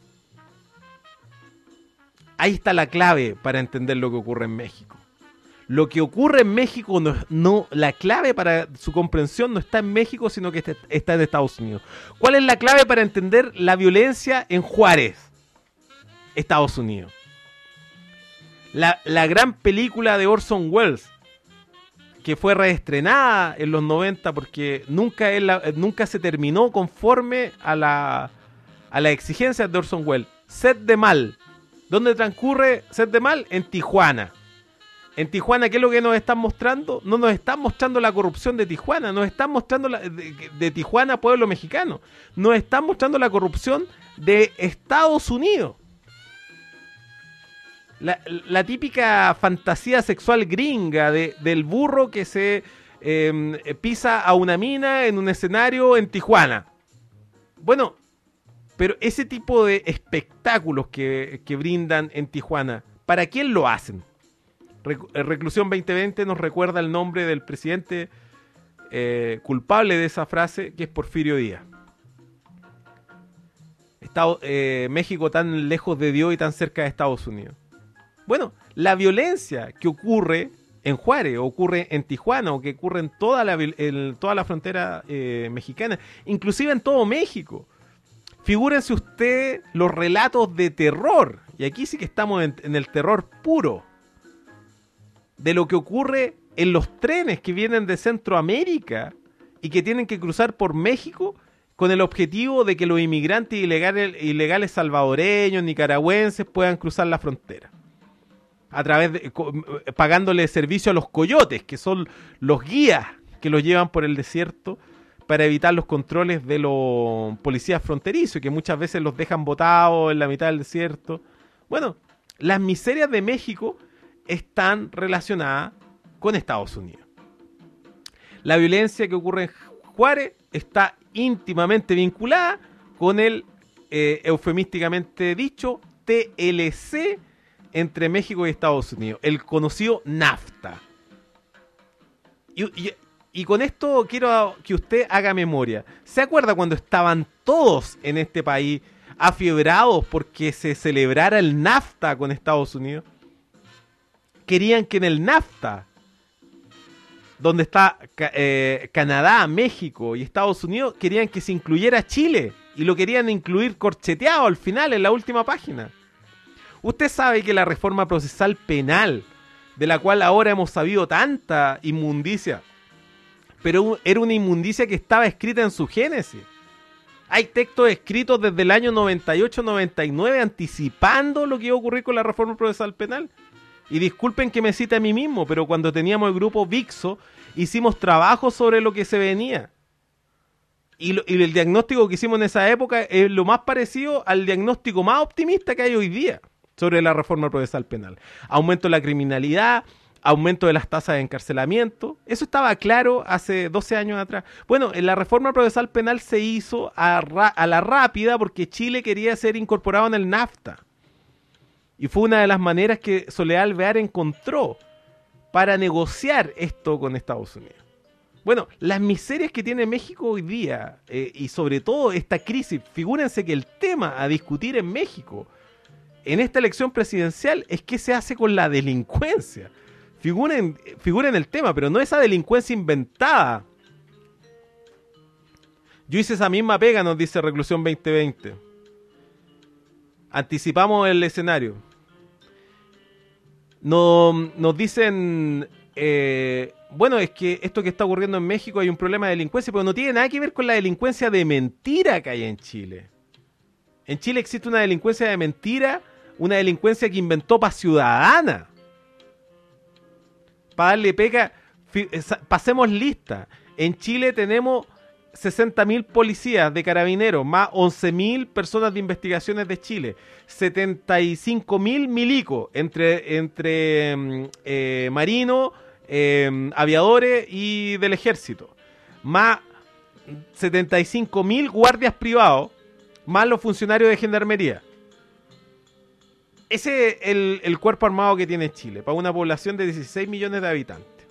Ahí está la clave para entender lo que ocurre en México. Lo que ocurre en México, no, no, la clave para su comprensión no está en México, sino que está en Estados Unidos. ¿Cuál es la clave para entender la violencia en Juárez? Estados Unidos. La, la gran película de Orson Welles, que fue reestrenada en los noventa porque nunca, es la, nunca se terminó conforme a la, a las exigencias de Orson Welles. Set de Mal. ¿Dónde transcurre Set de Mal? En Tijuana. En Tijuana, ¿qué es lo que nos están mostrando? No nos están mostrando la corrupción de Tijuana, nos están mostrando la, de, de Tijuana, pueblo mexicano. Nos están mostrando la corrupción de Estados Unidos. La, la típica fantasía sexual gringa de, del burro que se eh, pisa a una mina en un escenario en Tijuana. Bueno, pero ese tipo de espectáculos que, que brindan en Tijuana, ¿para quién lo hacen? Reclusión veinte veinte nos recuerda el nombre del presidente eh, culpable de esa frase, que es Porfirio Díaz. Estado, eh, México tan lejos de Dios y tan cerca de Estados Unidos. Bueno, la violencia que ocurre en Juárez, ocurre en Tijuana, o que ocurre en toda la, en toda la frontera eh, mexicana, inclusive en todo México. Figúrense ustedes los relatos de terror, y aquí sí que estamos en, en el terror puro, de lo que ocurre en los trenes que vienen de Centroamérica y que tienen que cruzar por México con el objetivo de que los inmigrantes ilegales, ilegales salvadoreños, nicaragüenses puedan cruzar la frontera. A través de, pagándole servicio a los coyotes, que son los guías que los llevan por el desierto para evitar los controles de los policías fronterizos, que muchas veces los dejan botados en la mitad del desierto. Bueno, las miserias de México están relacionadas con Estados Unidos. La violencia que ocurre en Juárez está íntimamente vinculada con el eh, eufemísticamente dicho T L C entre México y Estados Unidos, el conocido NAFTA. Y, y, y con esto quiero que usted haga memoria. ¿Se acuerda cuando estaban todos en este país afiebrados porque se celebrara el NAFTA con Estados Unidos? Querían que en el NAFTA, donde está eh, Canadá, México y Estados Unidos, querían que se incluyera Chile y lo querían incluir corcheteado al final, en la última página. Usted sabe que la reforma procesal penal, de la cual ahora hemos sabido tanta inmundicia, pero era una inmundicia que estaba escrita en su génesis. Hay textos escritos desde el año noventa y ocho noventa y nueve anticipando lo que iba a ocurrir con la reforma procesal penal. Y disculpen que me cite a mí mismo, pero cuando teníamos el grupo VIXO, hicimos trabajo sobre lo que se venía. Y, lo, y el diagnóstico que hicimos en esa época es lo más parecido al diagnóstico más optimista que hay hoy día sobre la reforma procesal penal. Aumento de la criminalidad, aumento de las tasas de encarcelamiento. Eso estaba claro hace doce años atrás. Bueno, en la reforma procesal penal se hizo a, ra- a la rápida porque Chile quería ser incorporado en el NAFTA. Y fue una de las maneras que Soledad Alvear encontró para negociar esto con Estados Unidos. Bueno, las miserias que tiene México hoy día, eh, y sobre todo esta crisis, figúrense que el tema a discutir en México en esta elección presidencial es qué se hace con la delincuencia. Figuren, figuren el tema, pero no esa delincuencia inventada. Yo hice esa misma pega, nos dice Reclusión veinte veinte. Anticipamos el escenario. No, nos dicen... Eh, bueno, es que esto que está ocurriendo en México hay un problema de delincuencia, pero no tiene nada que ver con la delincuencia de mentira que hay en Chile. En Chile existe una delincuencia de mentira, una delincuencia que inventó Paz Ciudadana. Para darle pega, fi- esa- pasemos lista. En Chile tenemos sesenta mil policías de carabineros, más once mil personas de investigaciones de Chile, setenta y cinco mil milicos entre, entre mm, eh, marinos, eh, aviadores y del ejército, más setenta y cinco mil guardias privados, más los funcionarios de gendarmería. Ese es el, el cuerpo armado que tiene Chile, para una población de dieciséis millones de habitantes.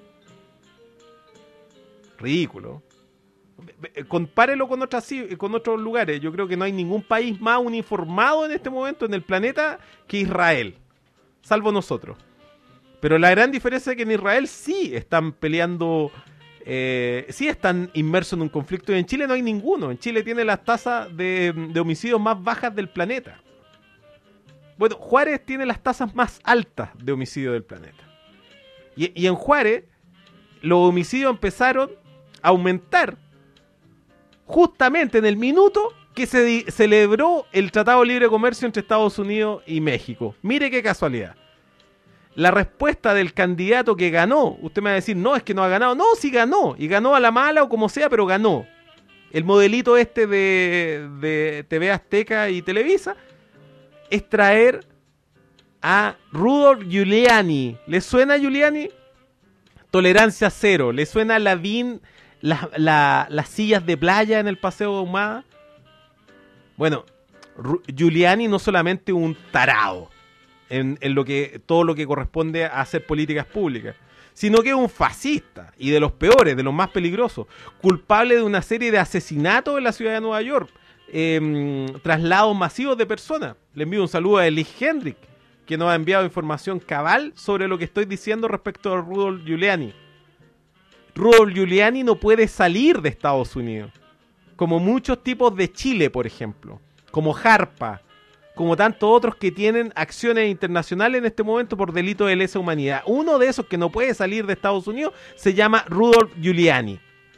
Ridículo. Compárelo con otras, con otros lugares. Yo creo que no hay ningún país más uniformado en este momento en el planeta que Israel, salvo nosotros. Pero la gran diferencia es que en Israel sí están peleando, eh, sí están inmersos en un conflicto, y en Chile no hay ninguno. En Chile tiene las tasas de, de homicidios más bajas del planeta. Bueno, Juárez tiene las tasas más altas de homicidio del planeta. Y, y en Juárez los homicidios empezaron a aumentar justamente en el minuto que se di- celebró el Tratado de Libre Comercio entre Estados Unidos y México. Mire qué casualidad. La respuesta del candidato que ganó, usted me va a decir, no, es que no ha ganado. No, sí ganó, y ganó a la mala o como sea, pero ganó. El modelito este de, de T V Azteca y Televisa es traer a Rudolph Giuliani. ¿Le suena Giuliani? Tolerancia cero. ¿Le suena Lavín, la, la, las sillas de playa en el Paseo de Ahumada? Bueno, Ru- Giuliani no solamente un tarado en, en lo que todo lo que corresponde a hacer políticas públicas, sino que es un fascista, y de los peores, de los más peligrosos, culpable de una serie de asesinatos en la ciudad de Nueva York, eh, traslados masivos de personas. Le envío un saludo a Elis Hendrick, que nos ha enviado información cabal sobre lo que estoy diciendo respecto a Rudolph Giuliani. Rudolph Giuliani no puede salir de Estados Unidos, como muchos tipos de Chile, por ejemplo, como Jarpa, como tantos otros que tienen acciones internacionales en este momento por delito de lesa humanidad. Uno de esos que no puede salir de Estados Unidos se llama Rudolph Giuliani.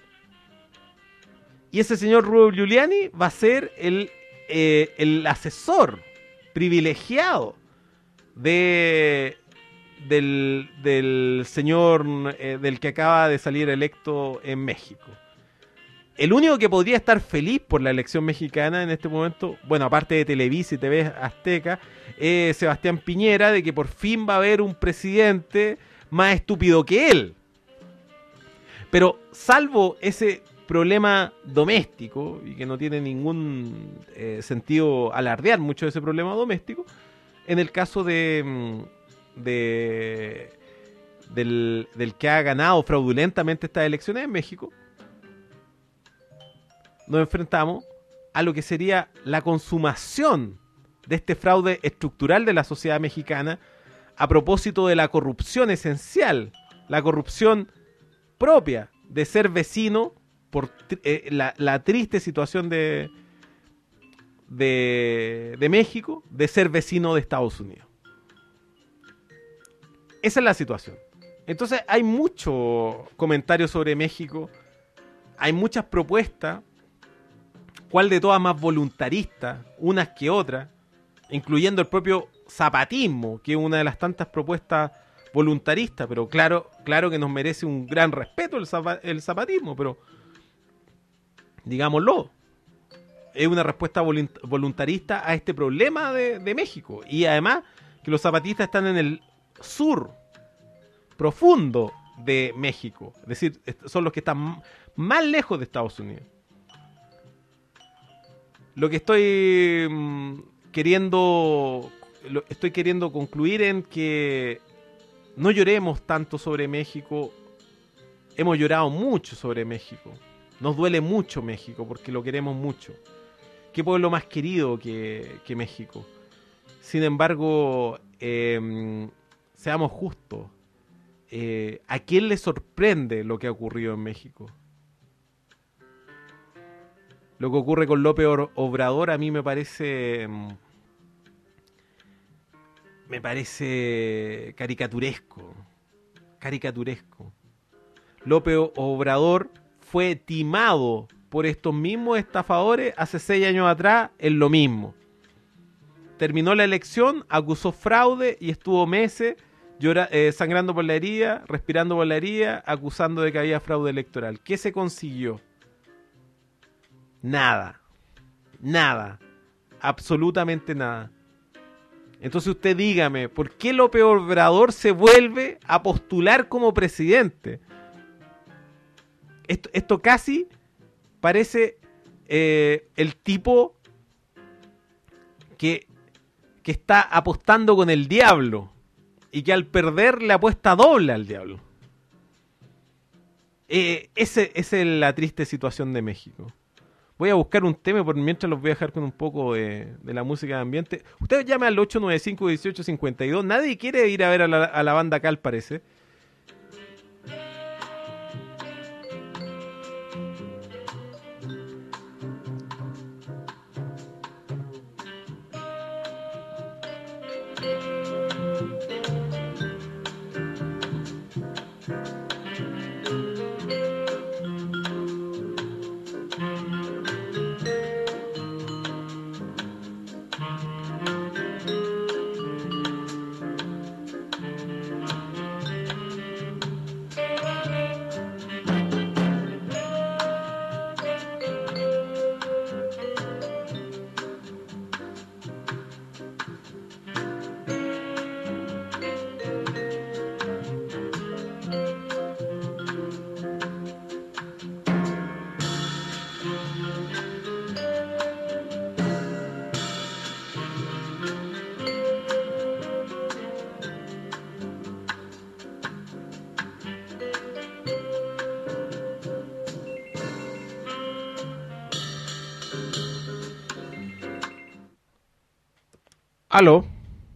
Y ese señor Rudolph Giuliani va a ser el, eh, el asesor privilegiado de, del, del señor eh, del que acaba de salir electo en México. El único que podría estar feliz por la elección mexicana en este momento, bueno, aparte de Televisa y T V Azteca, es Sebastián Piñera, de que por fin va a haber un presidente más estúpido que él. Pero salvo ese problema doméstico, y que no tiene ningún eh, sentido alardear mucho de ese problema doméstico, en el caso de, de del, del que ha ganado fraudulentamente estas elecciones en México, nos enfrentamos a lo que sería la consumación de este fraude estructural de la sociedad mexicana a propósito de la corrupción esencial, la corrupción propia de ser vecino por eh, la, la triste situación de, de, de México, de ser vecino de Estados Unidos. Esa es la situación. Entonces hay mucho comentario sobre México, hay muchas propuestas, cuál de todas más voluntaristas, unas que otras, incluyendo el propio zapatismo, que es una de las tantas propuestas voluntaristas, pero claro, claro que nos merece un gran respeto el, zapa, el zapatismo, pero digámoslo, es una respuesta voluntarista a este problema de, de México. Y además que los zapatistas están en el sur, profundo de México. Es decir, est- son los que están m- más lejos de Estados Unidos. Lo que estoy mm, queriendo, lo- estoy queriendo concluir en que no lloremos tanto sobre México. Hemos llorado mucho sobre México. Nos duele mucho México porque lo queremos mucho. Qué pueblo más querido que, que México. Sin embargo, eh, seamos justos. Eh, ¿A quién le sorprende lo que ha ocurrido en México? Lo que ocurre con López Or- Obrador a mí me parece... mm, Me parece caricaturesco. Caricaturesco. López Obrador fue timado por estos mismos estafadores hace seis años atrás en lo mismo. Terminó la elección, acusó fraude y estuvo meses llora, eh, sangrando por la herida, respirando por la herida, acusando de que había fraude electoral. ¿Qué se consiguió? Nada. Nada. Absolutamente nada. Entonces usted dígame, ¿por qué López Obrador se vuelve a postular como presidente? Esto, esto casi parece eh, el tipo que, que está apostando con el diablo y que al perder le apuesta doble al diablo. Eh, ese, esa es la triste situación de México. Voy a buscar un tema, por mientras los voy a dejar con un poco de, de la música de ambiente. Ustedes llamen al ocho nueve cinco, uno ocho cinco dos. Nadie quiere ir a ver a la, a la banda Cal, parece. Aló.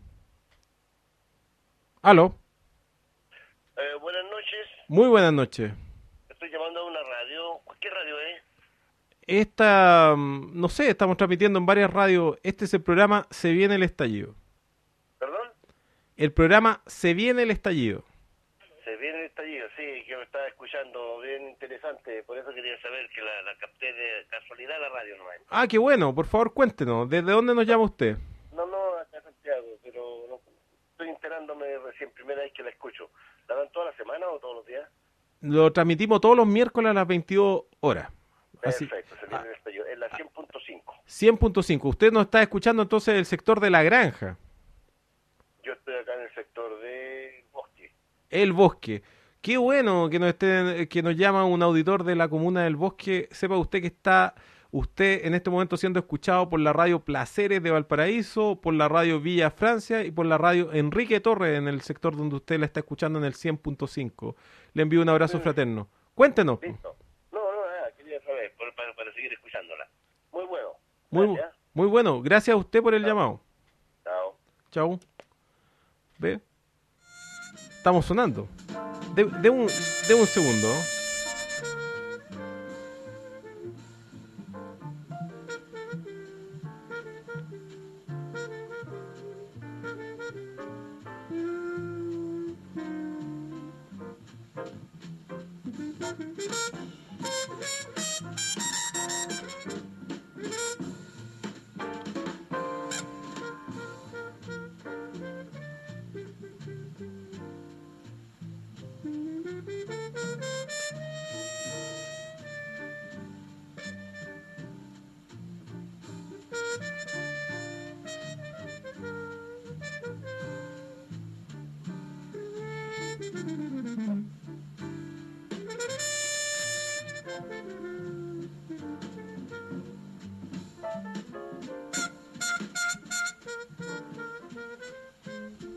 Aló. Eh, buenas noches, Muy buenas noches. estoy llamando a una radio. ¿Qué radio es? Esta, mm, no sé, estamos transmitiendo en varias radios. Este es el programa Se Viene el Estallido. ¿Perdón? El programa Se Viene el Estallido. Se viene el estallido, sí, que me estaba escuchando, bien interesante, por eso quería saber que la, la capté de casualidad la radio nomás. Ah, qué bueno. Por favor, cuéntenos. ¿Desde dónde nos llama usted? No, no, acá en Santiago, pero no, estoy enterándome recién, primera vez que la escucho. ¿La dan toda la semana o todos los días? Lo transmitimos todos los miércoles a las veintidós horas. Así, Perfecto, se viene el estallido, en la cien punto cinco. cien punto cinco. Usted nos está escuchando entonces del sector de La Granja, Yo estoy acá en el sector de Bosque. El Bosque. Qué bueno que nos esté, que nos llama un auditor de la comuna del Bosque. Sepa usted que está usted en este momento siendo escuchado por la radio Placeres de Valparaíso, por la radio Villa Francia y por la radio Enrique Torres en el sector donde usted la está escuchando en el cien punto cinco. Le envío un abrazo fraterno. Cuéntenos. Listo. No, no, nada, quería saber, por- para, para seguir escuchándola. Muy bueno. Muy, Gracias. muy bueno. Gracias a usted por el llamado. Chao. Chau. ¿Ve? Estamos sonando. De, de un, de un segundo.